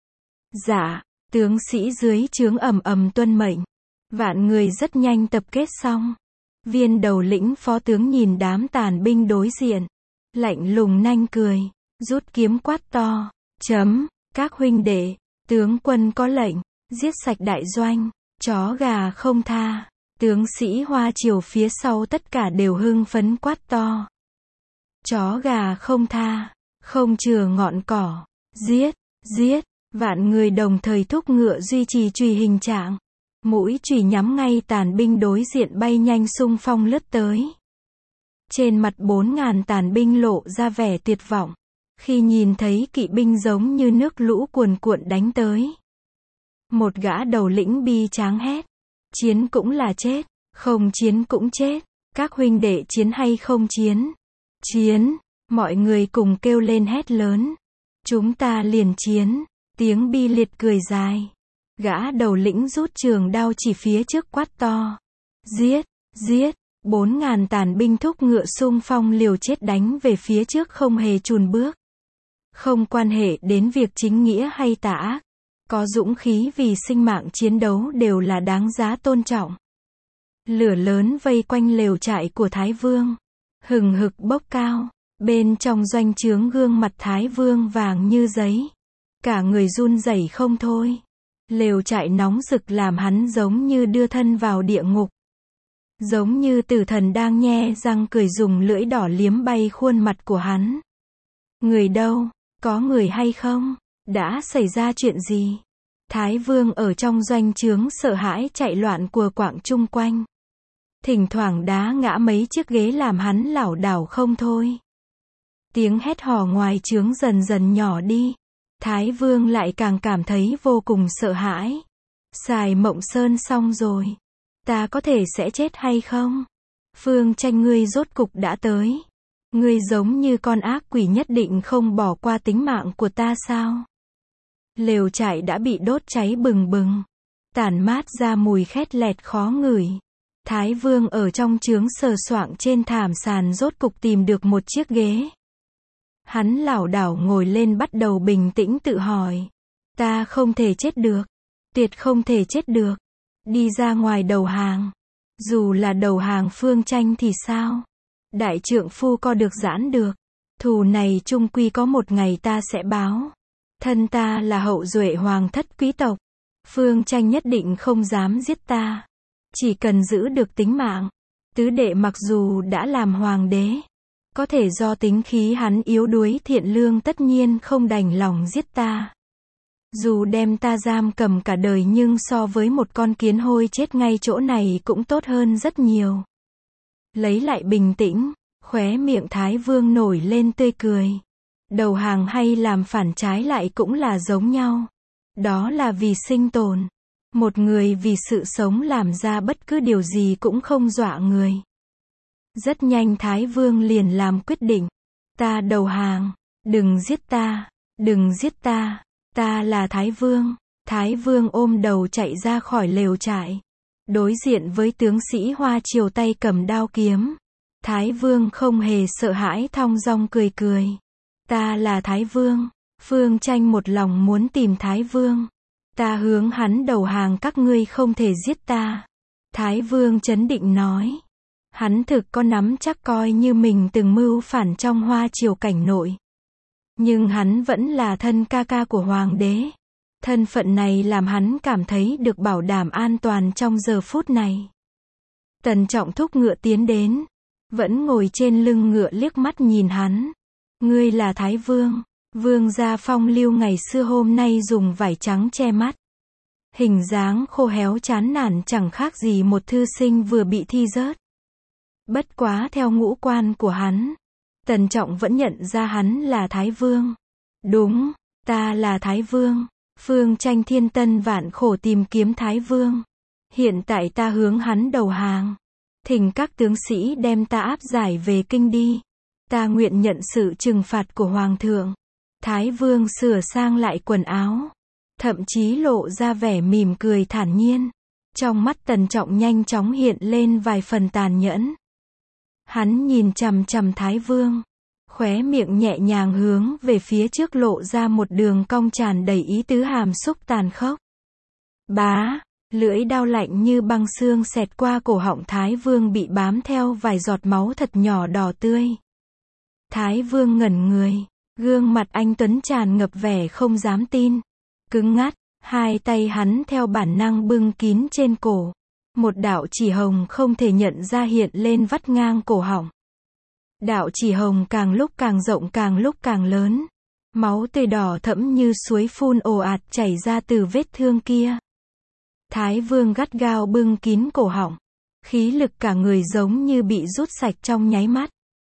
Dạ, tướng sĩ dưới trướng ầm ầm tuân mệnh. Vạn người rất nhanh tập kết xong. Viên đầu lĩnh phó tướng nhìn đám tàn binh đối diện. Lạnh lùng nanh cười. Rút kiếm quát to. Chấm, các huynh đệ, tướng quân có lệnh, giết sạch đại doanh, chó gà không tha. Tướng sĩ Hoa Triều phía sau tất cả đều hưng phấn quát to. Chó gà không tha, không chừa ngọn cỏ, giết, giết. Vạn người đồng thời thúc ngựa duy trì chùy hình trạng. Mũi chùy nhắm ngay tàn binh đối diện bay nhanh xung phong lướt tới. Trên mặt bốn ngàn tàn binh lộ ra vẻ tuyệt vọng. Khi nhìn thấy kỵ binh giống như nước lũ cuồn cuộn đánh tới. Một gã đầu lĩnh bi tráng hét. Chiến cũng là chết, không chiến cũng chết. Các huynh đệ chiến hay không chiến? Chiến, mọi người cùng kêu lên hét lớn. Chúng ta liền chiến, tiếng bi liệt cười dài. Gã đầu lĩnh rút trường đao chỉ phía trước quát to. Giết, giết, bốn ngàn tàn binh thúc ngựa xung phong liều chết đánh về phía trước không hề chùn bước. Không quan hệ đến việc chính nghĩa hay tà ác. Có dũng khí vì sinh mạng chiến đấu đều là đáng giá tôn trọng. Lửa lớn vây quanh lều trại của Thái Vương. Hừng hực bốc cao. Bên trong doanh trướng gương mặt Thái Vương vàng như giấy. Cả người run rẩy không thôi. Lều trại nóng rực làm hắn giống như đưa thân vào địa ngục. Giống như tử thần đang nhe răng cười dùng lưỡi đỏ liếm bay khuôn mặt của hắn. Người đâu? Có người hay không? Đã xảy ra chuyện gì? Thái Vương ở trong doanh trướng sợ hãi chạy loạn cùa quạng chung quanh. Thỉnh thoảng đá ngã mấy chiếc ghế làm hắn lảo đảo không thôi. Tiếng hét hò ngoài trướng dần dần nhỏ đi. Thái Vương lại càng cảm thấy vô cùng sợ hãi. Sài Mộng Sơn xong rồi. Ta có thể sẽ chết hay không? Phương Tranh ngươi rốt cục đã tới. Ngươi giống như con ác quỷ nhất định không bỏ qua tính mạng của ta sao? Lều trại đã bị đốt cháy bừng bừng. Tản mát ra mùi khét lẹt khó ngửi. Thái Vương ở trong trướng sờ soạng trên thảm sàn rốt cục tìm được một chiếc ghế. Hắn lảo đảo ngồi lên bắt đầu bình tĩnh tự hỏi. Ta không thể chết được. Tuyệt không thể chết được. Đi ra ngoài đầu hàng. Dù là đầu hàng Phương Tranh thì sao? Đại trượng phu co được giãn được. Thù này chung quy có một ngày ta sẽ báo. Thân ta là hậu duệ hoàng thất quý tộc. Phương Tranh nhất định không dám giết ta. Chỉ cần giữ được tính mạng. Tứ đệ mặc dù đã làm hoàng đế. Có thể do tính khí hắn yếu đuối thiện lương tất nhiên không đành lòng giết ta. Dù đem ta giam cầm cả đời nhưng so với một con kiến hôi chết ngay chỗ này cũng tốt hơn rất nhiều. Lấy lại bình tĩnh, khóe miệng Thái Vương nổi lên tươi cười. Đầu hàng hay làm phản trái lại cũng là giống nhau. Đó là vì sinh tồn. Một người vì sự sống làm ra bất cứ điều gì cũng không dọa người. Rất nhanh Thái Vương liền làm quyết định. Ta đầu hàng. Đừng giết ta. Đừng giết ta. Ta là Thái Vương. Thái Vương ôm đầu chạy ra khỏi lều trại. Đối diện với tướng sĩ Hoa Triều tay cầm đao kiếm. Thái Vương không hề sợ hãi thong dong cười cười. Ta là Thái Vương. Phương Tranh một lòng muốn tìm Thái Vương. Ta hướng hắn đầu hàng các ngươi không thể giết ta. Thái Vương trấn định nói. Hắn thực có nắm chắc coi như mình từng mưu phản trong Hoa Triều cảnh nội. Nhưng hắn vẫn là thân ca ca của hoàng đế. Thân phận này làm hắn cảm thấy được bảo đảm an toàn trong giờ phút này. Tần Trọng thúc ngựa tiến đến. Vẫn ngồi trên lưng ngựa liếc mắt nhìn hắn. Ngươi là Thái Vương. Vương gia phong lưu ngày xưa hôm nay dùng vải trắng che mắt. Hình dáng khô héo chán nản chẳng khác gì một thư sinh vừa bị thi rớt. Bất quá theo ngũ quan của hắn, Tần Trọng vẫn nhận ra hắn là Thái Vương. Đúng, ta là Thái Vương. Phương Tranh thiên tân vạn khổ tìm kiếm Thái Vương. Hiện tại ta hướng hắn đầu hàng. Thỉnh các tướng sĩ đem ta áp giải về kinh đi. Ta nguyện nhận sự trừng phạt của Hoàng thượng. Thái Vương sửa sang lại quần áo. Thậm chí lộ ra vẻ mỉm cười thản nhiên. Trong mắt Tần Trọng nhanh chóng hiện lên vài phần tàn nhẫn. Hắn nhìn chằm chằm Thái Vương. Khóe miệng nhẹ nhàng hướng về phía trước lộ ra một đường cong tràn đầy ý tứ hàm xúc tàn khốc. Bá, lưỡi đao lạnh như băng xương xẹt qua cổ họng Thái Vương bị bám theo vài giọt máu thật nhỏ đỏ tươi. Thái Vương ngẩn người, gương mặt anh tuấn tràn ngập vẻ không dám tin. Cứng ngắt, hai tay hắn theo bản năng bưng kín trên cổ. Một đạo chỉ hồng không thể nhận ra hiện lên vắt ngang cổ họng. Đạo chỉ hồng càng lúc càng rộng càng lúc càng lớn. Máu tươi đỏ thẫm như suối phun ồ ạt chảy ra từ vết thương kia. Thái Vương gắt gao bưng kín cổ họng. Khí lực cả người giống như bị rút sạch trong nháy mắt.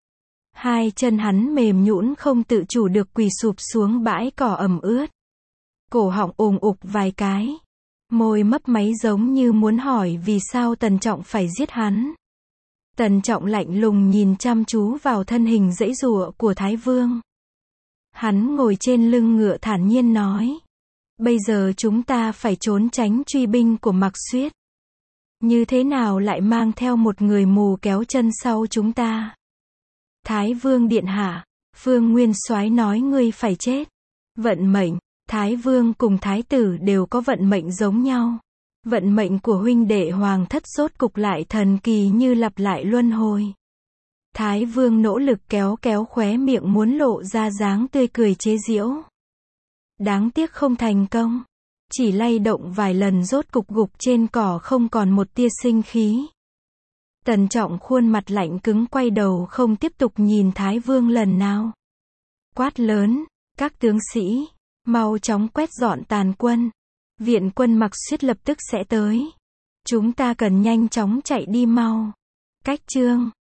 Hai chân hắn mềm nhũn không tự chủ được quỳ sụp xuống bãi cỏ ẩm ướt. Cổ họng ùng ục vài cái. Môi mấp máy giống như muốn hỏi vì sao Tần Trọng phải giết hắn. Tần Trọng lạnh lùng nhìn chăm chú vào thân hình giãy giụa của Thái Vương. Hắn ngồi trên lưng ngựa thản nhiên nói. Bây giờ chúng ta phải trốn tránh truy binh của Mạc Xuyết. Như thế nào lại mang theo một người mù kéo chân sau chúng ta? Thái Vương điện hạ, Phương Nguyên Soái nói ngươi phải chết. Vận mệnh, Thái Vương cùng Thái tử đều có vận mệnh giống nhau. Vận mệnh của huynh đệ hoàng thất rốt cục lại thần kỳ như lặp lại luân hồi. Thái Vương nỗ lực kéo kéo khóe miệng muốn lộ ra dáng tươi cười chế giễu. Đáng tiếc không thành công. Chỉ lay động vài lần rốt cục gục trên cỏ không còn một tia sinh khí. Tần Trọng khuôn mặt lạnh cứng quay đầu không tiếp tục nhìn Thái Vương lần nào. Quát lớn, các tướng sĩ, mau chóng quét dọn tàn quân. Viện quân Mạc Xuyết lập tức sẽ tới. Chúng ta cần nhanh chóng chạy đi mau. Cách chương